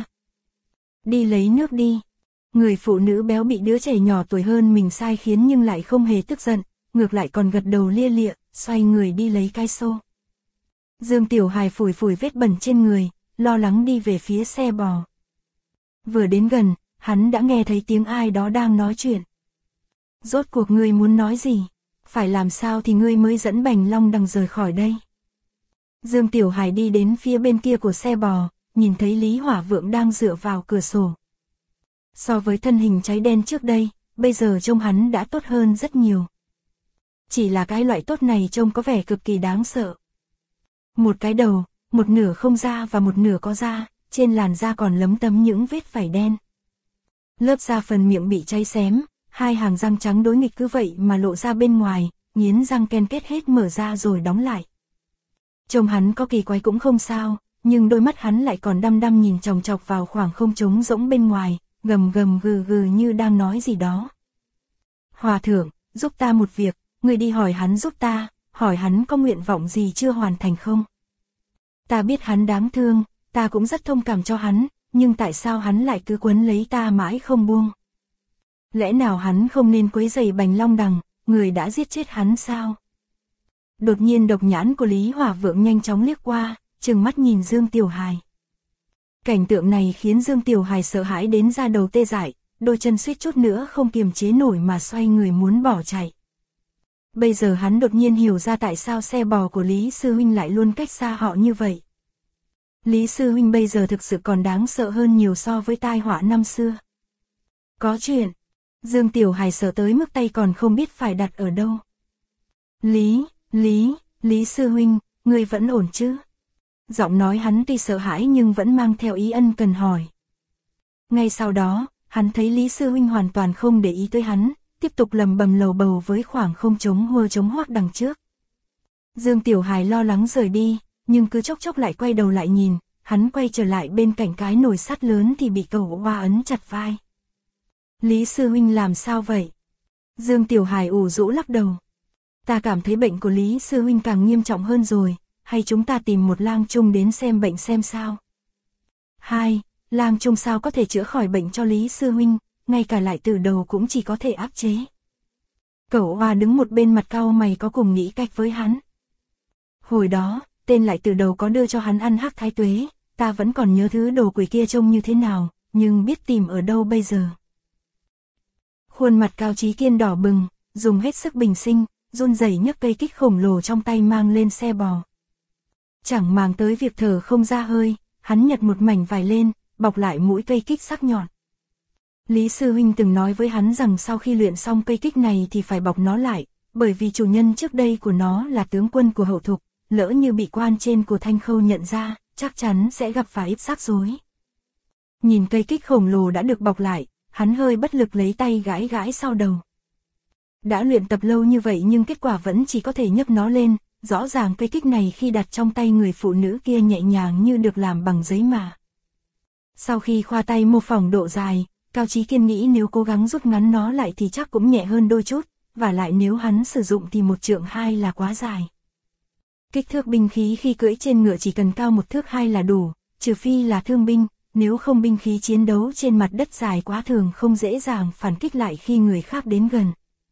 Đi lấy nước đi. Người phụ nữ béo bị đứa trẻ nhỏ tuổi hơn mình sai khiến nhưng lại không hề tức giận, ngược lại còn gật đầu lia lịa, xoay người đi lấy cái xô. Dương Tiểu Hài phủi phủi vết bẩn trên người, lo lắng đi về phía xe bò. Vừa đến gần, hắn đã nghe thấy tiếng ai đó đang nói chuyện. Rốt cuộc ngươi muốn nói gì? Phải làm sao thì ngươi mới dẫn Bành Long Đằng rời khỏi đây? Dương Tiểu Hài đi đến phía bên kia của xe bò, nhìn thấy Lý Hỏa Vượng đang dựa vào cửa sổ. So với thân hình cháy đen trước đây, bây giờ trông hắn đã tốt hơn rất nhiều. Chỉ là cái loại tốt này trông có vẻ cực kỳ đáng sợ. Một cái đầu, một nửa không da và một nửa có da, trên làn da còn lấm tấm những vết vảy đen. Lớp da phần miệng bị cháy xém, hai hàng răng trắng đối nghịch cứ vậy mà lộ ra bên ngoài, nghiến răng ken kết hết mở ra rồi đóng lại. Trông hắn có kỳ quái cũng không sao, nhưng đôi mắt hắn lại còn đăm đăm nhìn chòng chọc vào khoảng không trống rỗng bên ngoài, gầm gầm gừ gừ như đang nói gì đó. Hòa thượng, giúp ta một việc, người đi hỏi hắn giúp ta, hỏi hắn có nguyện vọng gì chưa hoàn thành không? Ta biết hắn đáng thương, ta cũng rất thông cảm cho hắn, nhưng tại sao hắn lại cứ quấn lấy ta mãi không buông? Lẽ nào hắn không nên quấy rầy Bành Long Đằng, người đã giết chết hắn sao? Đột nhiên độc nhãn của Lý Hỏa Vượng nhanh chóng liếc qua, trừng mắt nhìn Dương Tiểu Hài. Cảnh tượng này khiến Dương Tiểu Hài sợ hãi đến da đầu tê dại, đôi chân suýt chút nữa không kiềm chế nổi mà xoay người muốn bỏ chạy. Bây giờ hắn đột nhiên hiểu ra tại sao xe bò của Lý Sư Huynh lại luôn cách xa họ như vậy. Lý Sư Huynh bây giờ thực sự còn đáng sợ hơn nhiều so với tai họa năm xưa. Có chuyện. Dương Tiểu Hải sợ tới mức tay còn không biết phải đặt ở đâu. Lý sư huynh, ngươi vẫn ổn chứ? Giọng nói hắn tuy sợ hãi nhưng vẫn mang theo ý ân cần hỏi. Ngay sau đó, hắn thấy Lý sư huynh hoàn toàn không để ý tới hắn, tiếp tục lầm bầm lầu bầu với khoảng không trống hua trống hoác đằng trước. Dương Tiểu Hải lo lắng rời đi, nhưng cứ chốc chốc lại quay đầu lại nhìn, hắn quay trở lại bên cạnh cái nồi sắt lớn thì bị Cẩu Hoa ấn chặt vai. Lý sư huynh làm sao vậy? Dương Tiểu Hải ủ rũ lắc đầu. Ta cảm thấy bệnh của Lý sư huynh càng nghiêm trọng hơn rồi, hay chúng ta tìm một lang trung đến xem bệnh xem sao? Lang trung sao có thể chữa khỏi bệnh cho Lý sư huynh, ngay cả lại từ đầu cũng chỉ có thể áp chế. Cẩu Hoa đứng một bên mặt cau mày có cùng nghĩ cách với hắn. Hồi đó, tên lại từ đầu có đưa cho hắn ăn hắc thái tuế, ta vẫn còn nhớ thứ đồ quỷ kia trông như thế nào, nhưng biết tìm ở đâu bây giờ. Khuôn mặt Cao Chí Kiên đỏ bừng, dùng hết sức bình sinh, run rẩy nhấc cây kích khổng lồ trong tay mang lên xe bò. Chẳng màng tới việc thở không ra hơi, hắn nhặt một mảnh vải lên, bọc lại mũi cây kích sắc nhọn. Lý sư huynh từng nói với hắn rằng sau khi luyện xong cây kích này thì phải bọc nó lại, bởi vì chủ nhân trước đây của nó là tướng quân của Hậu Thục, lỡ như bị quan trên của Thanh Khâu nhận ra, chắc chắn sẽ gặp phải rắc rối. Nhìn cây kích khổng lồ đã được bọc lại, hắn hơi bất lực lấy tay gãi gãi sau đầu. Đã luyện tập lâu như vậy nhưng kết quả vẫn chỉ có thể nhấc nó lên, rõ ràng cây kích này khi đặt trong tay người phụ nữ kia nhẹ nhàng như được làm bằng giấy mà. Sau khi khoa tay mô phỏng độ dài, Cao Chí Kiên nghĩ nếu cố gắng rút ngắn nó lại thì chắc cũng nhẹ hơn đôi chút, và lại nếu hắn sử dụng thì 1 trượng 2 là quá dài. Kích thước binh khí khi cưỡi trên ngựa chỉ cần cao 1 thước 2 là đủ, trừ phi là thương binh, nếu không binh khí chiến đấu trên mặt đất dài quá thường không dễ dàng phản kích lại khi người khác đến gần.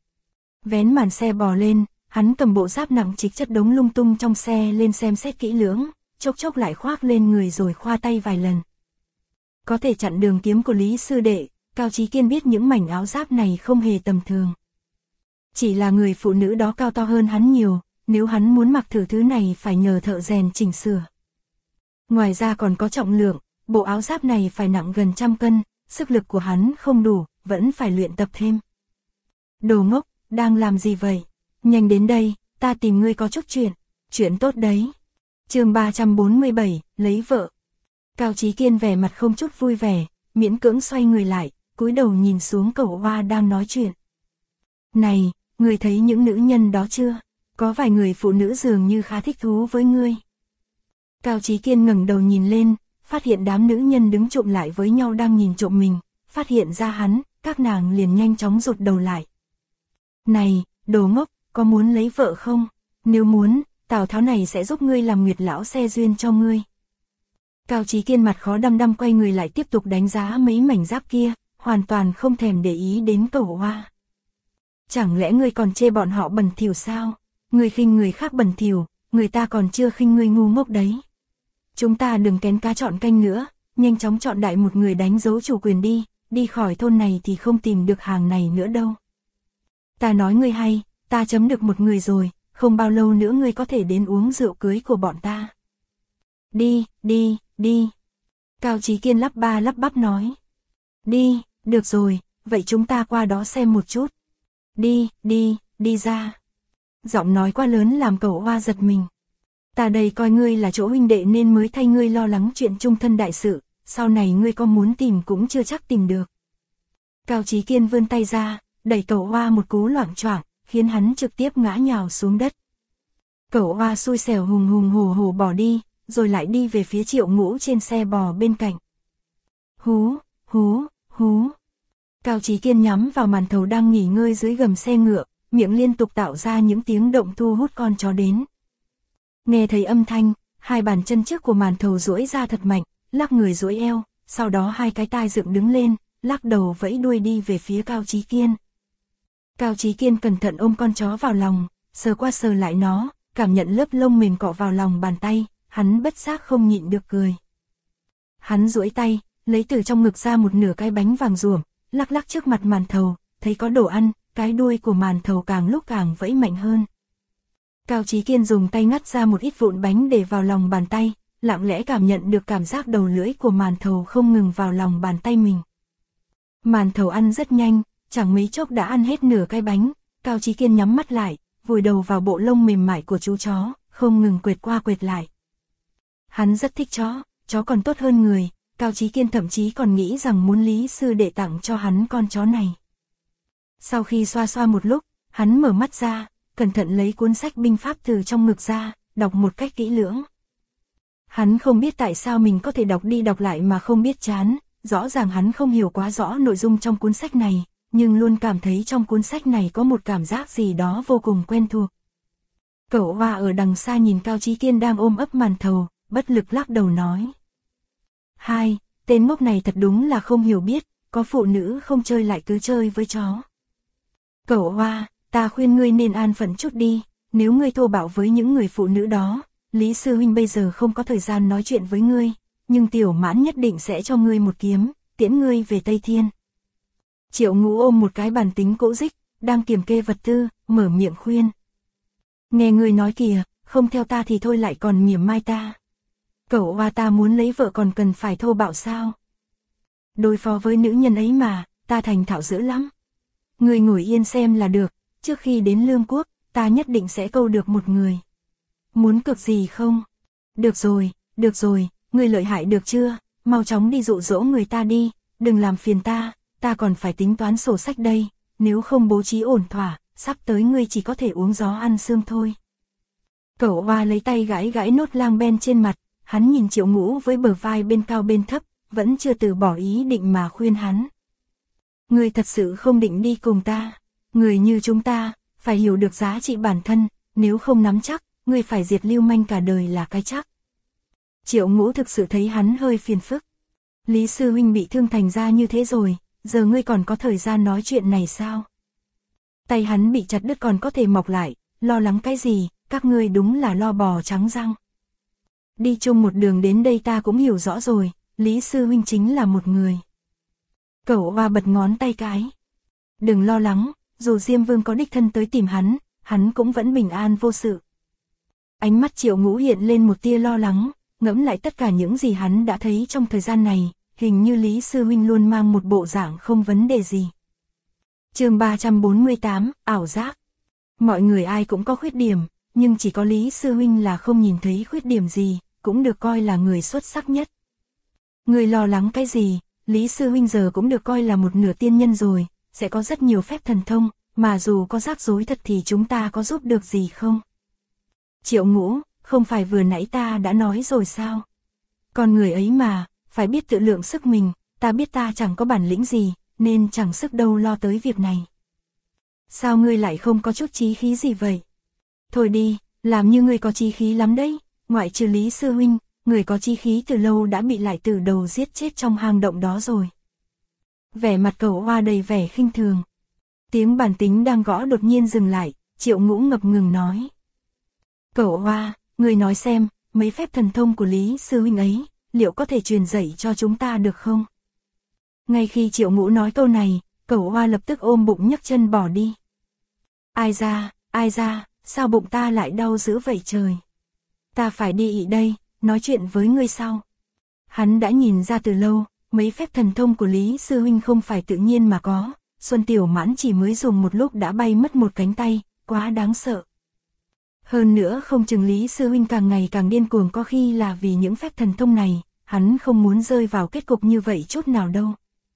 Vén màn xe bò lên, hắn cầm bộ giáp nặng trịch chất đống lung tung trong xe lên xem xét kỹ lưỡng, chốc chốc lại khoác lên người rồi khoa tay vài lần. Có thể chặn đường kiếm của Lý sư đệ, Cao Chí Kiên biết những mảnh áo giáp này không hề tầm thường. Chỉ là người phụ nữ đó cao to hơn hắn nhiều, nếu hắn muốn mặc thử thứ này phải nhờ thợ rèn chỉnh sửa. Ngoài ra còn có trọng lượng, bộ áo giáp này phải nặng gần 100 cân, sức lực của hắn không đủ, vẫn phải luyện tập thêm. Đồ ngốc, đang làm gì vậy? Nhanh đến đây, ta tìm ngươi có chút chuyện tốt đấy. Chương 347, lấy vợ. Cao Chí Kiên vẻ mặt không chút vui vẻ, miễn cưỡng xoay người lại, cúi đầu nhìn xuống Cẩu Hoa đang nói chuyện. Này, ngươi thấy những nữ nhân đó chưa? Có vài người phụ nữ dường như khá thích thú với ngươi. Cao Chí Kiên ngẩng đầu nhìn lên, phát hiện đám nữ nhân đứng trộm lại với nhau đang nhìn trộm mình, phát hiện ra hắn, các nàng liền nhanh chóng rụt đầu lại. Này, đồ ngốc, có muốn lấy vợ không? Nếu muốn, Tào Tháo này sẽ giúp ngươi làm nguyệt lão xe duyên cho ngươi. Cao Chí Kiên mặt khó đăm đăm quay người lại tiếp tục đánh giá mấy mảnh giáp kia, hoàn toàn không thèm để ý đến Cẩu Hoa. Chẳng lẽ ngươi còn chê bọn họ bẩn thỉu sao? Ngươi khinh người khác bẩn thỉu, người ta còn chưa khinh ngươi ngu ngốc đấy. Chúng ta đừng kén cá chọn canh nữa, nhanh chóng chọn đại một người đánh dấu chủ quyền đi khỏi thôn này thì không tìm được hàng này nữa đâu. Ta nói ngươi hay, ta chấm được một người rồi, không bao lâu nữa ngươi có thể đến uống rượu cưới của bọn ta. Đi. Cao Chí Kiên lắp ba lắp bắp nói. Đi, được rồi, vậy chúng ta qua đó xem một chút. Đi ra. Giọng nói quá lớn làm Cẩu Hoa giật mình. Ta đây coi ngươi là chỗ huynh đệ nên mới thay ngươi lo lắng chuyện chung thân đại sự, sau này ngươi có muốn tìm cũng chưa chắc tìm được. Cao Chí Kiên vươn tay ra, đẩy Cẩu Hoa một cú loạng choạng, khiến hắn trực tiếp ngã nhào xuống đất. Cẩu Hoa xui xẻo hùng hổ bỏ đi, rồi lại đi về phía Triệu Ngũ trên xe bò bên cạnh. Hú. Cao Chí Kiên nhắm vào màn thầu đang nghỉ ngơi dưới gầm xe ngựa, miệng liên tục tạo ra những tiếng động thu hút con chó đến. Nghe thấy âm thanh, hai bàn chân trước của màn thầu duỗi ra thật mạnh, lắc người duỗi eo, sau đó hai cái tai dựng đứng lên, lắc đầu vẫy đuôi đi về phía Cao Chí Kiên. Cao Chí Kiên cẩn thận ôm con chó vào lòng, sờ qua sờ lại nó, cảm nhận lớp lông mềm cọ vào lòng bàn tay, hắn bất giác không nhịn được cười. Hắn duỗi tay, lấy từ trong ngực ra một nửa cái bánh vàng ruộm, lắc lắc trước mặt màn thầu, thấy có đồ ăn, cái đuôi của màn thầu càng lúc càng vẫy mạnh hơn. Cao Chí Kiên dùng tay ngắt ra một ít vụn bánh để vào lòng bàn tay, lặng lẽ cảm nhận được cảm giác đầu lưỡi của màn thầu không ngừng vào lòng bàn tay mình. Màn thầu ăn rất nhanh, chẳng mấy chốc đã ăn hết nửa cái bánh, Cao Chí Kiên nhắm mắt lại, vùi đầu vào bộ lông mềm mại của chú chó, không ngừng quệt qua quệt lại. Hắn rất thích chó còn tốt hơn người, Cao Chí Kiên thậm chí còn nghĩ rằng muốn Lý sư đệ tặng cho hắn con chó này. Sau khi xoa xoa một lúc, hắn mở mắt ra, cẩn thận lấy cuốn sách binh pháp từ trong ngực ra, đọc một cách kỹ lưỡng. Hắn không biết tại sao mình có thể đọc đi đọc lại mà không biết chán, rõ ràng hắn không hiểu quá rõ nội dung trong cuốn sách này, nhưng luôn cảm thấy trong cuốn sách này có một cảm giác gì đó vô cùng quen thuộc. Cậu Hoa ở đằng xa nhìn Cao Chí Kiên đang ôm ấp màn thầu, bất lực lắc đầu nói. Hai, tên ngốc này thật đúng là không hiểu biết, có phụ nữ không chơi lại cứ chơi với chó. Cậu Hoa, ta khuyên ngươi nên an phận chút đi, nếu ngươi thô bạo với những người phụ nữ đó, Lý sư huynh bây giờ không có thời gian nói chuyện với ngươi, nhưng Tiểu Mãn nhất định sẽ cho ngươi một kiếm, tiễn ngươi về Tây Thiên. Triệu Ngũ ôm một cái bàn tính cỗ rích, đang kiểm kê vật tư, mở miệng khuyên. Nghe ngươi nói kìa, không theo ta thì thôi lại còn mỉa mai ta. Cậu Hoa ta muốn lấy vợ còn cần phải thô bạo sao? Đối phó với nữ nhân ấy mà, ta thành thạo dữ lắm. Ngươi ngồi yên xem là được, trước khi đến Lương Quốc, ta nhất định sẽ câu được một người. Muốn cược gì không? Được rồi, ngươi lợi hại được chưa? Mau chóng đi dụ dỗ người ta đi, đừng làm phiền ta còn phải tính toán sổ sách đây, nếu không bố trí ổn thỏa, sắp tới ngươi chỉ có thể uống gió ăn sương thôi. Cậu Hoa lấy tay gãi gãi nốt lang ben trên mặt, hắn nhìn Triệu Ngũ với bờ vai bên cao bên thấp, vẫn chưa từ bỏ ý định mà khuyên hắn. Ngươi thật sự không định đi cùng ta, người như chúng ta, phải hiểu được giá trị bản thân, nếu không nắm chắc, ngươi phải diệt lưu manh cả đời là cái chắc. Triệu Ngũ thực sự thấy hắn hơi phiền phức. Lý sư huynh bị thương thành ra như thế rồi, giờ ngươi còn có thời gian nói chuyện này sao? Tay hắn bị chặt đứt còn có thể mọc lại, lo lắng cái gì, các ngươi đúng là lo bò trắng răng. Đi chung một đường đến đây ta cũng hiểu rõ rồi, Lý sư huynh chính là một người. Cậu Hoa bật ngón tay cái. Đừng lo lắng, dù Diêm Vương có đích thân tới tìm hắn cũng vẫn bình an vô sự. Ánh mắt Triệu Ngũ hiện lên một tia lo lắng, ngẫm lại tất cả những gì hắn đã thấy trong thời gian này, hình như Lý sư huynh luôn mang một bộ dạng không vấn đề gì. Chương 348, ảo giác. Mọi người ai cũng có khuyết điểm, nhưng chỉ có Lý sư huynh là không nhìn thấy khuyết điểm gì, cũng được coi là người xuất sắc nhất. Người lo lắng cái gì, Lý sư huynh giờ cũng được coi là một nửa tiên nhân rồi, sẽ có rất nhiều phép thần thông, mà dù có rắc rối thật thì chúng ta có giúp được gì không? Triệu Ngũ, không phải vừa nãy ta đã nói rồi sao? Con người ấy mà, phải biết tự lượng sức mình, ta biết ta chẳng có bản lĩnh gì, nên chẳng sức đâu lo tới việc này. Sao ngươi lại không có chút chí khí gì vậy? Thôi đi, làm như ngươi có chí khí lắm đấy, ngoại trừ Lý sư huynh, người có chí khí từ lâu đã bị Lại Tử đầu giết chết trong hang động đó rồi. Vẻ mặt Cậu Hoa đầy vẻ khinh thường. Tiếng bàn tính đang gõ đột nhiên dừng lại, Triệu Ngũ ngập ngừng nói. Cậu Hoa, ngươi nói xem, mấy phép thần thông của Lý sư huynh ấy, liệu có thể truyền dạy cho chúng ta được không? Ngay khi Triệu Ngũ nói câu này, Cậu Hoa lập tức ôm bụng nhấc chân bỏ đi. Ai ra, sao bụng ta lại đau dữ vậy trời? Ta phải đi ị đây, nói chuyện với ngươi sau. Hắn đã nhìn ra từ lâu, mấy phép thần thông của Lý sư huynh không phải tự nhiên mà có, Xuân Tiểu Mãn chỉ mới dùng một lúc đã bay mất một cánh tay, quá đáng sợ. Hơn nữa không chừng Lý sư huynh càng ngày càng điên cuồng, có khi là vì những phép thần thông này, hắn không muốn rơi vào kết cục như vậy chút nào đâu.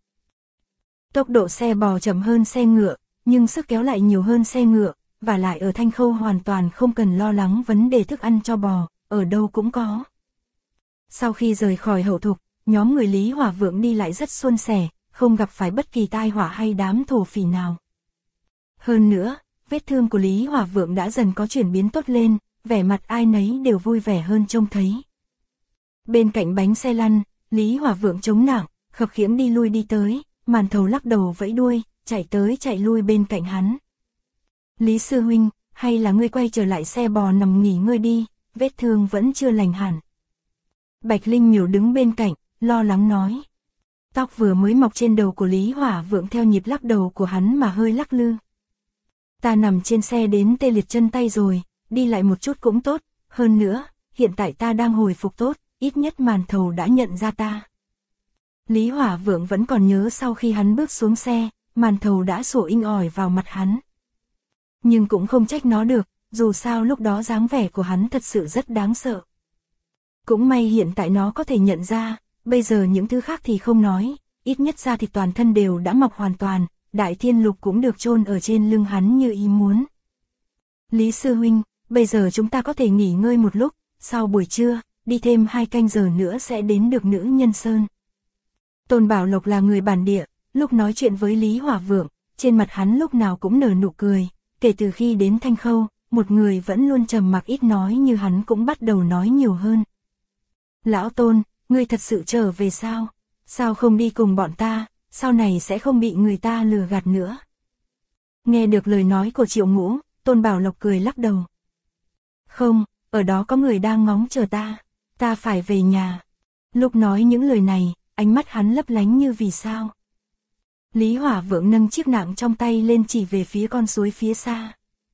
Tốc độ xe bò chậm hơn xe ngựa, nhưng sức kéo lại nhiều hơn xe ngựa, và lại ở Thanh Khâu hoàn toàn không cần lo lắng vấn đề thức ăn cho bò, ở đâu cũng có. Sau khi rời khỏi Hậu Thục, nhóm người Lý Hỏa Vượng đi lại rất suôn sẻ, không gặp phải bất kỳ tai họa hay đám thổ phỉ nào. Hơn nữa, vết thương của Lý Hỏa Vượng đã dần có chuyển biến tốt lên, vẻ mặt ai nấy đều vui vẻ hơn trông thấy. Bên cạnh bánh xe lăn, Lý Hỏa Vượng chống nặng, khập khiễng đi lui đi tới, Màn Thầu lắc đầu vẫy đuôi, chạy tới chạy lui bên cạnh hắn. Lý sư huynh, hay là ngươi quay trở lại xe bò nằm nghỉ ngơi đi, vết thương vẫn chưa lành hẳn. Bạch Linh Miểu đứng bên cạnh, lo lắng nói. Tóc vừa mới mọc trên đầu của Lý Hỏa Vượng theo nhịp lắc đầu của hắn mà hơi lắc lư. Ta nằm trên xe đến tê liệt chân tay rồi, đi lại một chút cũng tốt, hơn nữa, hiện tại ta đang hồi phục tốt, ít nhất Màn Thầu đã nhận ra ta. Lý Hỏa Vượng vẫn còn nhớ sau khi hắn bước xuống xe, màn thầu đã sủa inh ỏi vào mặt hắn. Nhưng cũng không trách nó được, dù sao lúc đó dáng vẻ của hắn thật sự rất đáng sợ. Cũng may hiện tại nó có thể nhận ra, bây giờ những thứ khác thì không nói, ít nhất ra thì toàn thân đều đã mọc hoàn toàn, Đại Thiên Lục cũng được chôn ở trên lưng hắn như ý muốn. Lý sư huynh, bây giờ chúng ta có thể nghỉ ngơi một lúc, sau buổi trưa, đi thêm 2 canh giờ nữa sẽ đến được Nữ Nhân Sơn. Tôn Bảo Lộc là người bản địa, lúc nói chuyện với Lý Hỏa Vượng, trên mặt hắn lúc nào cũng nở nụ cười, kể từ khi đến Thanh Khâu, một người vẫn luôn trầm mặc ít nói như hắn cũng bắt đầu nói nhiều hơn. Lão Tôn, ngươi thật sự trở về sao? Sao không đi cùng bọn ta, sau này sẽ không bị người ta lừa gạt nữa? Nghe được lời nói của Triệu Ngũ, Tôn Bảo Lộc cười lắc đầu. Không, ở đó có người đang ngóng chờ ta phải về nhà. Lúc nói những lời này, ánh mắt hắn lấp lánh như vì sao. Lý Hỏa Vượng nâng chiếc nạng trong tay lên chỉ về phía con suối phía xa.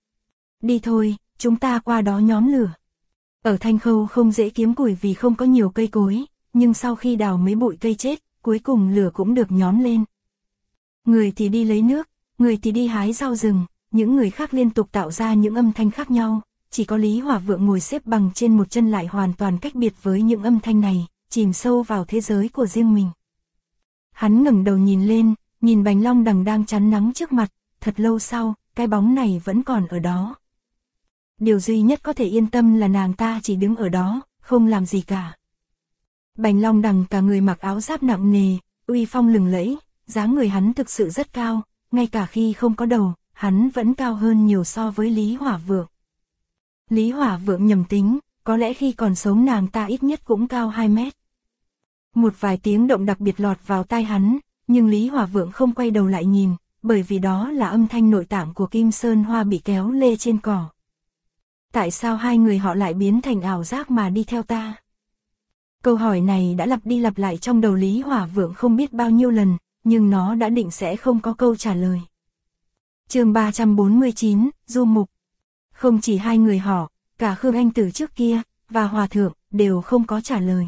Đi thôi, chúng ta qua đó nhóm lửa. Ở Thanh Khâu không dễ kiếm củi vì không có nhiều cây cối, nhưng sau khi đào mấy bụi cây chết, cuối cùng lửa cũng được nhóm lên. Người thì đi lấy nước, người thì đi hái rau rừng, những người khác liên tục tạo ra những âm thanh khác nhau, chỉ có Lý Hỏa Vượng ngồi xếp bằng trên một chân lại hoàn toàn cách biệt với những âm thanh này, chìm sâu vào thế giới của riêng mình. Hắn ngẩng đầu nhìn lên, nhìn Bành Long Đằng đang chắn nắng trước mặt, thật lâu sau, cái bóng này vẫn còn ở đó. Điều duy nhất có thể yên tâm là nàng ta chỉ đứng ở đó, không làm gì cả. Bành Long Đằng cả người mặc áo giáp nặng nề, uy phong lừng lẫy, dáng người hắn thực sự rất cao, ngay cả khi không có đầu, hắn vẫn cao hơn nhiều so với Lý Hỏa Vượng. Lý Hỏa Vượng nhầm tính, có lẽ khi còn sống nàng ta ít nhất cũng cao 2 mét. Một vài tiếng động đặc biệt lọt vào tai hắn, nhưng Lý Hỏa Vượng không quay đầu lại nhìn, bởi vì đó là âm thanh nội tạng của Kim Sơn Hoa bị kéo lê trên cỏ. Tại sao hai người họ lại biến thành ảo giác mà đi theo ta? Câu hỏi này đã lặp đi lặp lại trong đầu Lý Hỏa Vượng không biết bao nhiêu lần, nhưng nó đã định sẽ không có câu trả lời. Chương 349, Du Mục. Không chỉ hai người họ, cả Khương Anh Tử trước kia, và Hòa Thượng, đều không có trả lời.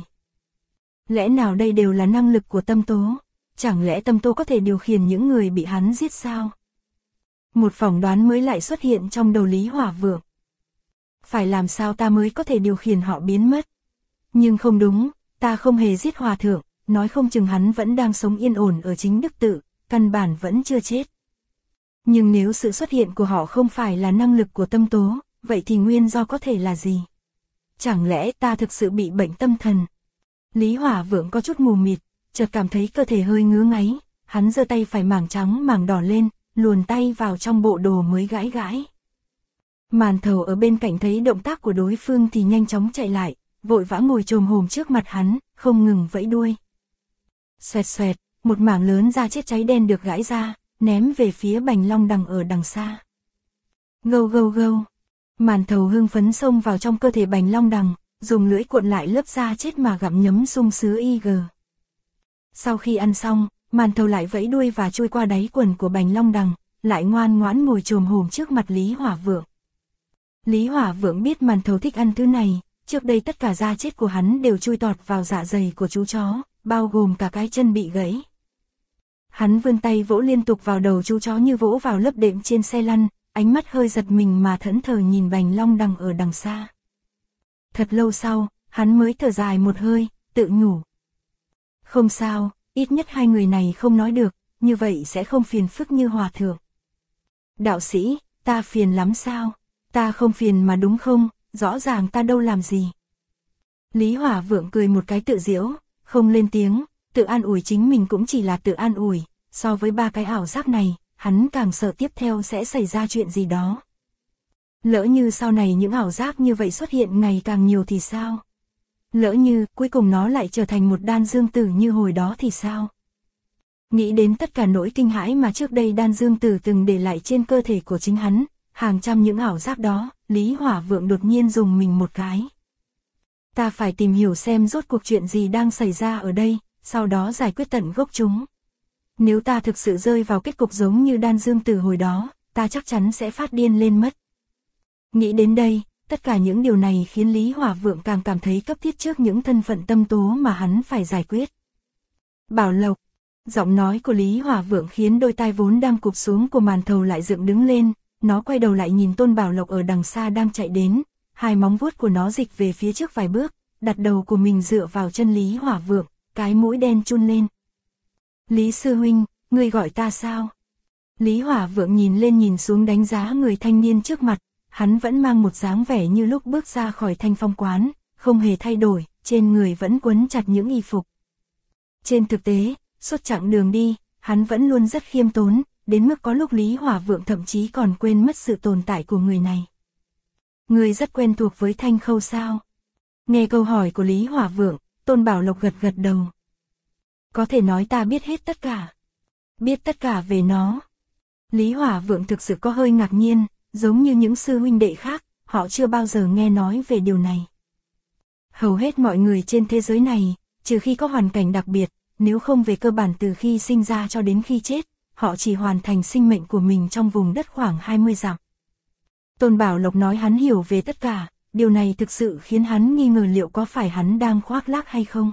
Lẽ nào đây đều là năng lực của Tâm Tố? Chẳng lẽ Tâm Tố có thể điều khiển những người bị hắn giết sao? Một phỏng đoán mới lại xuất hiện trong đầu Lý Hỏa Vượng. Phải làm sao ta mới có thể điều khiển họ biến mất? Nhưng không đúng, ta không hề giết Hòa Thượng, nói không chừng hắn vẫn đang sống yên ổn ở chính Đức Tự, căn bản vẫn chưa chết. Nhưng nếu sự xuất hiện của họ không phải là năng lực của Tâm Tố, vậy thì nguyên do có thể là gì? Chẳng lẽ ta thực sự bị bệnh tâm thần? Lý Hỏa Vượng có chút mù mịt, chợt cảm thấy cơ thể hơi ngứa ngáy, hắn giơ tay phải mảng trắng mảng đỏ lên, luồn tay vào trong bộ đồ mới gãi gãi. Màn Thầu ở bên cạnh thấy động tác của đối phương thì nhanh chóng chạy lại, vội vã ngồi chồm hổm trước mặt hắn, không ngừng vẫy đuôi. Xoẹt xoẹt, một mảng lớn da chết cháy đen được gãi ra, ném về phía Bành Long Đằng ở đằng xa. Gâu gâu gâu. Màn Thầu hưng phấn xông vào trong cơ thể Bành Long Đằng, dùng lưỡi cuộn lại lớp da chết mà gặm nhấm sung sứ IG. Sau khi ăn xong, Màn Thầu lại vẫy đuôi và chui qua đáy quần của Bành Long Đằng, lại ngoan ngoãn ngồi chồm hổm trước mặt Lý Hỏa Vượng. Lý Hỏa Vượng biết Màn Thầu thích ăn thứ này, trước đây tất cả da chết của hắn đều chui tọt vào dạ dày của chú chó, bao gồm cả cái chân bị gãy. Hắn vươn tay vỗ liên tục vào đầu chú chó như vỗ vào lớp đệm trên xe lăn, ánh mắt hơi giật mình mà thẫn thờ nhìn Bành Long Đằng ở đằng xa. Thật lâu sau, hắn mới thở dài một hơi, tự nhủ. Không sao, ít nhất hai người này không nói được, như vậy sẽ không phiền phức như Hòa Thượng. Đạo sĩ, ta phiền lắm sao? Ta không phiền mà đúng không, rõ ràng ta đâu làm gì. Lý Hỏa Vượng cười một cái tự giễu, không lên tiếng, tự an ủi chính mình cũng chỉ là tự an ủi, so với ba cái ảo giác này, hắn càng sợ tiếp theo sẽ xảy ra chuyện gì đó. Lỡ như sau này những ảo giác như vậy xuất hiện ngày càng nhiều thì sao? Lỡ như cuối cùng nó lại trở thành một Đan Dương Tử như hồi đó thì sao? Nghĩ đến tất cả nỗi kinh hãi mà trước đây Đan Dương Tử từng để lại trên cơ thể của chính hắn, hàng trăm những ảo giác đó, Lý Hỏa Vượng đột nhiên dùng mình một cái. Ta phải tìm hiểu xem rốt cuộc chuyện gì đang xảy ra ở đây, sau đó giải quyết tận gốc chúng. Nếu ta thực sự rơi vào kết cục giống như Đan Dương Tử hồi đó, ta chắc chắn sẽ phát điên lên mất. Nghĩ đến đây, tất cả những điều này khiến Lý Hỏa Vượng càng cảm thấy cấp thiết trước những thân phận Tâm Tố mà hắn phải giải quyết. Bảo Lộc. Giọng nói của Lý Hỏa Vượng khiến đôi tai vốn đang cụp xuống của Màn Thầu lại dựng đứng lên, nó quay đầu lại nhìn Tôn Bảo Lộc ở đằng xa đang chạy đến, hai móng vuốt của nó dịch về phía trước vài bước, đặt đầu của mình dựa vào chân Lý Hỏa Vượng, cái mũi đen chun lên. Lý sư huynh, ngươi gọi ta sao? Lý Hỏa Vượng nhìn lên nhìn xuống đánh giá người thanh niên trước mặt, hắn vẫn mang một dáng vẻ như lúc bước ra khỏi Thanh Phong quán, không hề thay đổi, trên người vẫn quấn chặt những y phục. Trên thực tế, suốt chặng đường đi, hắn vẫn luôn rất khiêm tốn, đến mức có lúc Lý Hỏa Vượng thậm chí còn quên mất sự tồn tại của người này. Người rất quen thuộc với Thanh Khâu sao? Nghe câu hỏi của Lý Hỏa Vượng, Tôn Bảo Lộc gật gật đầu. Có thể nói ta biết hết tất cả. Biết tất cả về nó. Lý Hỏa Vượng thực sự có hơi ngạc nhiên, giống như những sư huynh đệ khác, họ chưa bao giờ nghe nói về điều này. Hầu hết mọi người trên thế giới này, trừ khi có hoàn cảnh đặc biệt, nếu không về cơ bản từ khi sinh ra cho đến khi chết, họ chỉ hoàn thành sinh mệnh của mình trong vùng đất khoảng 20 dặm. Tôn Bảo Lộc nói hắn hiểu về tất cả, điều này thực sự khiến hắn nghi ngờ liệu có phải hắn đang khoác lác hay không.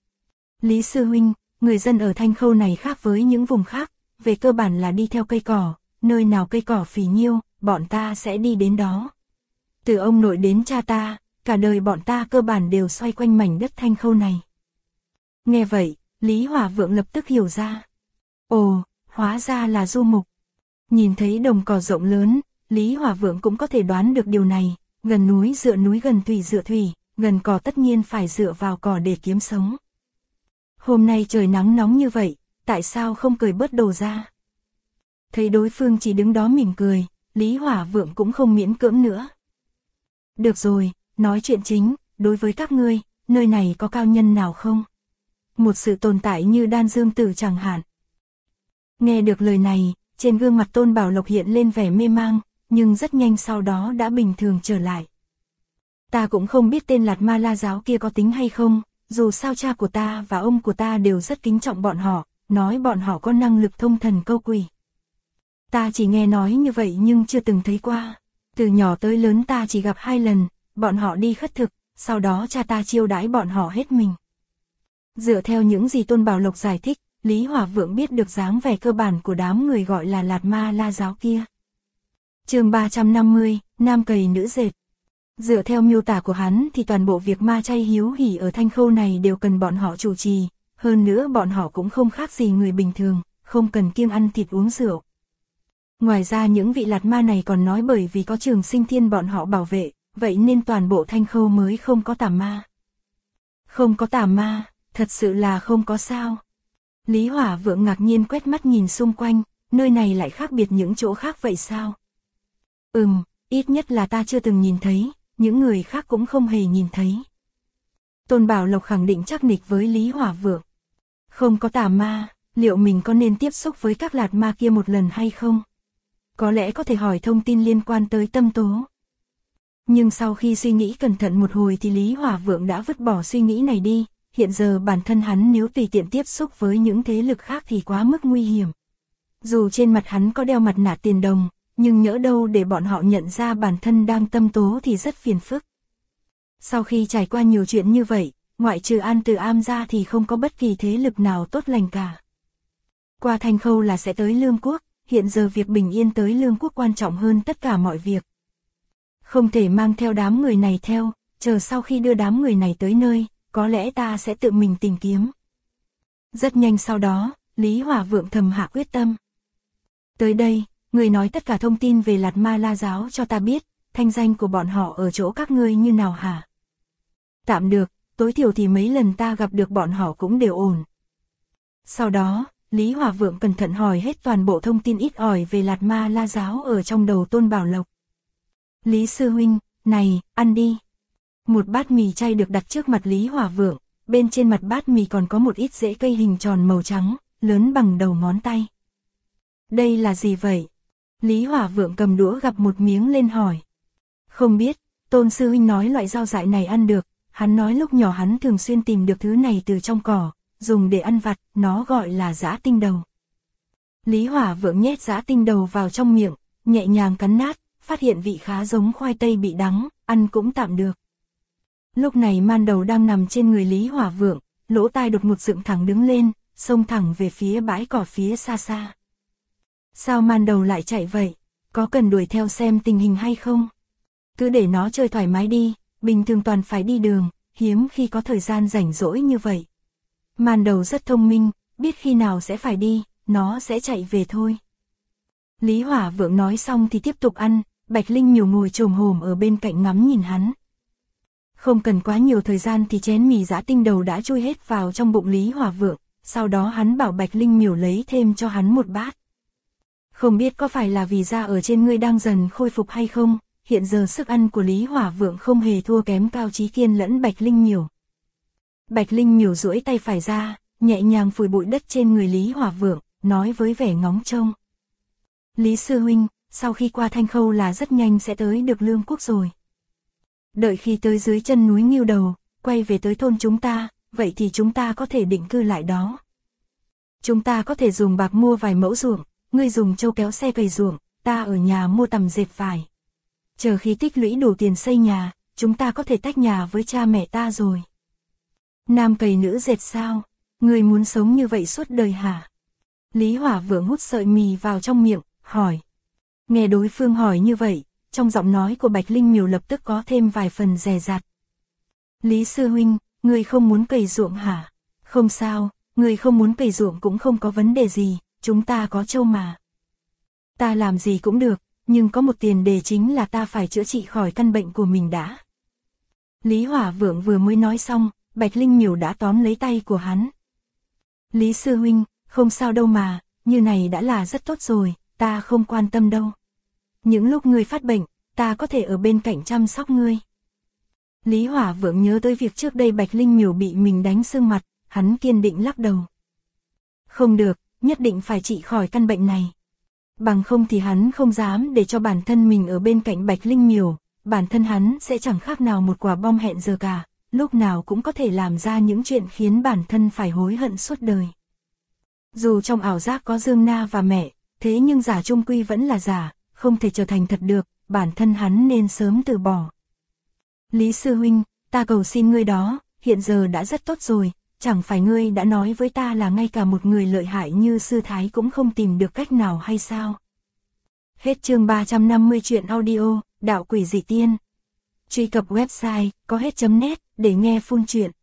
Lý sư huynh, người dân ở Thanh Khâu này khác với những vùng khác, về cơ bản là đi theo cây cỏ, nơi nào cây cỏ phì nhiêu, bọn ta sẽ đi đến đó. Từ ông nội đến cha ta, cả đời bọn ta cơ bản đều xoay quanh mảnh đất Thanh Khâu này. Nghe vậy, Lý Hỏa Vượng lập tức hiểu ra. Ồ, hóa ra là du mục. Nhìn thấy đồng cỏ rộng lớn, Lý Hỏa Vượng cũng có thể đoán được điều này, gần núi dựa núi gần thủy dựa thủy, gần cỏ tất nhiên phải dựa vào cỏ để kiếm sống. Hôm nay trời nắng nóng như vậy, tại sao không cởi bớt đồ ra? Thấy đối phương chỉ đứng đó mỉm cười, Lý Hỏa Vượng cũng không miễn cưỡng nữa. Được rồi, nói chuyện chính, đối với các ngươi, nơi này có cao nhân nào không? Một sự tồn tại như Đan Dương Tử chẳng hạn. Nghe được lời này, trên gương mặt Tôn Bảo Lộc hiện lên vẻ mê mang, nhưng rất nhanh sau đó đã bình thường trở lại. Ta cũng không biết tên Lạt Ma La giáo kia có tính hay không, dù sao cha của ta và ông của ta đều rất kính trọng bọn họ, nói bọn họ có năng lực thông thần câu quỷ. Ta chỉ nghe nói như vậy nhưng chưa từng thấy qua. Từ nhỏ tới lớn ta chỉ gặp 2 lần, bọn họ đi khất thực, sau đó cha ta chiêu đãi bọn họ hết mình. Dựa theo những gì Tôn Bảo Lộc giải thích, Lý Hỏa Vượng biết được dáng vẻ cơ bản của đám người gọi là Lạt Ma La giáo kia. Chương 350, nam cầy nữ dệt. Dựa theo miêu tả của hắn thì toàn bộ việc ma chay hiếu hỉ ở Thanh Khâu này đều cần bọn họ chủ trì, hơn nữa bọn họ cũng không khác gì người bình thường, không cần kiêng ăn thịt uống rượu. Ngoài ra những vị Lạt Ma này còn nói bởi vì có Trường Sinh Thiên bọn họ bảo vệ, vậy nên toàn bộ Thanh Khâu mới không có tà ma. Không có tà ma, thật sự là không có sao. Lý Hỏa Vượng ngạc nhiên quét mắt nhìn xung quanh, nơi này lại khác biệt những chỗ khác vậy sao? Ít nhất là ta chưa từng nhìn thấy, những người khác cũng không hề nhìn thấy. Tôn Bảo Lộc khẳng định chắc nịch với Lý Hỏa Vượng. Không có tà ma, liệu mình có nên tiếp xúc với các Lạt Ma kia một lần hay không? Có lẽ có thể hỏi thông tin liên quan tới tâm tố. Nhưng sau khi suy nghĩ cẩn thận một hồi thì Lý Hỏa Vượng đã vứt bỏ suy nghĩ này đi, hiện giờ bản thân hắn nếu tùy tiện tiếp xúc với những thế lực khác thì quá mức nguy hiểm. Dù trên mặt hắn có đeo mặt nạ tiền đồng, nhưng nhỡ đâu để bọn họ nhận ra bản thân đang tâm tố thì rất phiền phức. Sau khi trải qua nhiều chuyện như vậy, ngoại trừ An Từ Am ra thì không có bất kỳ thế lực nào tốt lành cả. Qua Thanh Khâu là sẽ tới Lương Quốc, hiện giờ việc bình yên tới Lương Quốc quan trọng hơn tất cả mọi việc. Không thể mang theo đám người này theo, chờ sau khi đưa đám người này tới nơi, có lẽ ta sẽ tự mình tìm kiếm. Rất nhanh sau đó, Lý Hỏa Vượng thầm hạ quyết tâm. Tới đây, người nói tất cả thông tin về Lạt Ma La giáo cho ta biết, thanh danh của bọn họ ở chỗ các ngươi như nào hả? Tạm được, tối thiểu thì mấy lần ta gặp được bọn họ cũng đều ổn. Sau đó, Lý Hỏa Vượng cẩn thận hỏi hết toàn bộ thông tin ít ỏi về Lạt Ma La giáo ở trong đầu Tôn Bảo Lộc. Lý sư huynh, này, ăn đi. Một bát mì chay được đặt trước mặt Lý Hỏa Vượng, bên trên mặt bát mì còn có một ít rễ cây hình tròn màu trắng, lớn bằng đầu ngón tay. Đây là gì vậy? Lý Hỏa Vượng cầm đũa gắp một miếng lên hỏi. Không biết, Tôn sư huynh nói loại rau dại này ăn được, hắn nói lúc nhỏ hắn thường xuyên tìm được thứ này từ trong cỏ, dùng để ăn vặt, nó gọi là dã tinh đầu. Lý Hỏa Vượng nhét dã tinh đầu vào trong miệng, nhẹ nhàng cắn nát, phát hiện vị khá giống khoai tây bị đắng, ăn cũng tạm được. Lúc này Man Đầu đang nằm trên người Lý Hỏa Vượng, lỗ tai đột ngột dựng thẳng đứng lên, xông thẳng về phía bãi cỏ phía xa xa. Sao man đầu lại chạy vậy? Có cần đuổi theo xem tình hình hay không? Cứ để nó chơi thoải mái đi, bình thường toàn phải đi đường, hiếm khi có thời gian rảnh rỗi như vậy. Man đầu rất thông minh, biết khi nào sẽ phải đi, nó sẽ chạy về thôi. Lý Hỏa Vượng nói xong thì tiếp tục ăn, Bạch Linh Miểu ngồi chồm hổm ở bên cạnh ngắm nhìn hắn. Không cần quá nhiều thời gian thì chén mì giã tinh đầu đã chui hết vào trong bụng Lý Hỏa Vượng, sau đó hắn bảo Bạch Linh Miểu lấy thêm cho hắn một bát. Không biết có phải là vì da ở trên ngươi đang dần khôi phục hay không, hiện giờ sức ăn của Lý Hỏa Vượng không hề thua kém Cao Chí Kiên lẫn Bạch Linh Miểu. Bạch Linh Miểu duỗi tay phải ra, nhẹ nhàng phủi bụi đất trên người Lý Hỏa Vượng, nói với vẻ ngóng trông. Lý sư huynh, sau khi qua Thanh Khâu là rất nhanh sẽ tới được Lương Quốc rồi. Đợi khi tới dưới chân núi Ngưu Đầu, quay về tới thôn chúng ta, vậy thì chúng ta có thể định cư lại đó. Chúng ta có thể dùng bạc mua vài mẫu ruộng, ngươi dùng trâu kéo xe cày ruộng, ta ở nhà mua tằm dệt vải. Chờ khi tích lũy đủ tiền xây nhà, chúng ta có thể tách nhà với cha mẹ ta rồi. Nam cày nữ dệt sao? Ngươi muốn sống như vậy suốt đời hả? Lý Hỏa Vượng hút sợi mì vào trong miệng, hỏi. Nghe đối phương hỏi như vậy, trong giọng nói của Bạch Linh Miểu lập tức có thêm vài phần dè dặt. Lý sư huynh, ngươi không muốn cày ruộng hả? Không sao, ngươi không muốn cày ruộng cũng không có vấn đề gì, chúng ta có trâu mà. Ta làm gì cũng được, nhưng có một tiền đề chính là ta phải chữa trị khỏi căn bệnh của mình đã. Lý Hỏa Vượng vừa mới nói xong, Bạch Linh Miểu đã tóm lấy tay của hắn. Lý sư huynh, không sao đâu mà, như này đã là rất tốt rồi, ta không quan tâm đâu. Những lúc ngươi phát bệnh, ta có thể ở bên cạnh chăm sóc ngươi. Lý Hỏa Vượng nhớ tới việc trước đây Bạch Linh Miểu bị mình đánh sưng mặt, hắn kiên định lắc đầu. Không được, nhất định phải trị khỏi căn bệnh này. Bằng không thì hắn không dám để cho bản thân mình ở bên cạnh Bạch Linh Miểu, bản thân hắn sẽ chẳng khác nào một quả bom hẹn giờ cả, lúc nào cũng có thể làm ra những chuyện khiến bản thân phải hối hận suốt đời. Dù trong ảo giác có Dương Na và mẹ, thế nhưng giả trung quy vẫn là giả, không thể trở thành thật được, bản thân hắn nên sớm từ bỏ. Lý sư huynh, ta cầu xin ngươi đó, hiện giờ đã rất tốt rồi, chẳng phải ngươi đã nói với ta là ngay cả một người lợi hại như sư thái cũng không tìm được cách nào hay sao? Hết chương 350 truyện audio, Đạo Quỷ Dị Tiên. Truy cập website có hết.net để nghe full truyện.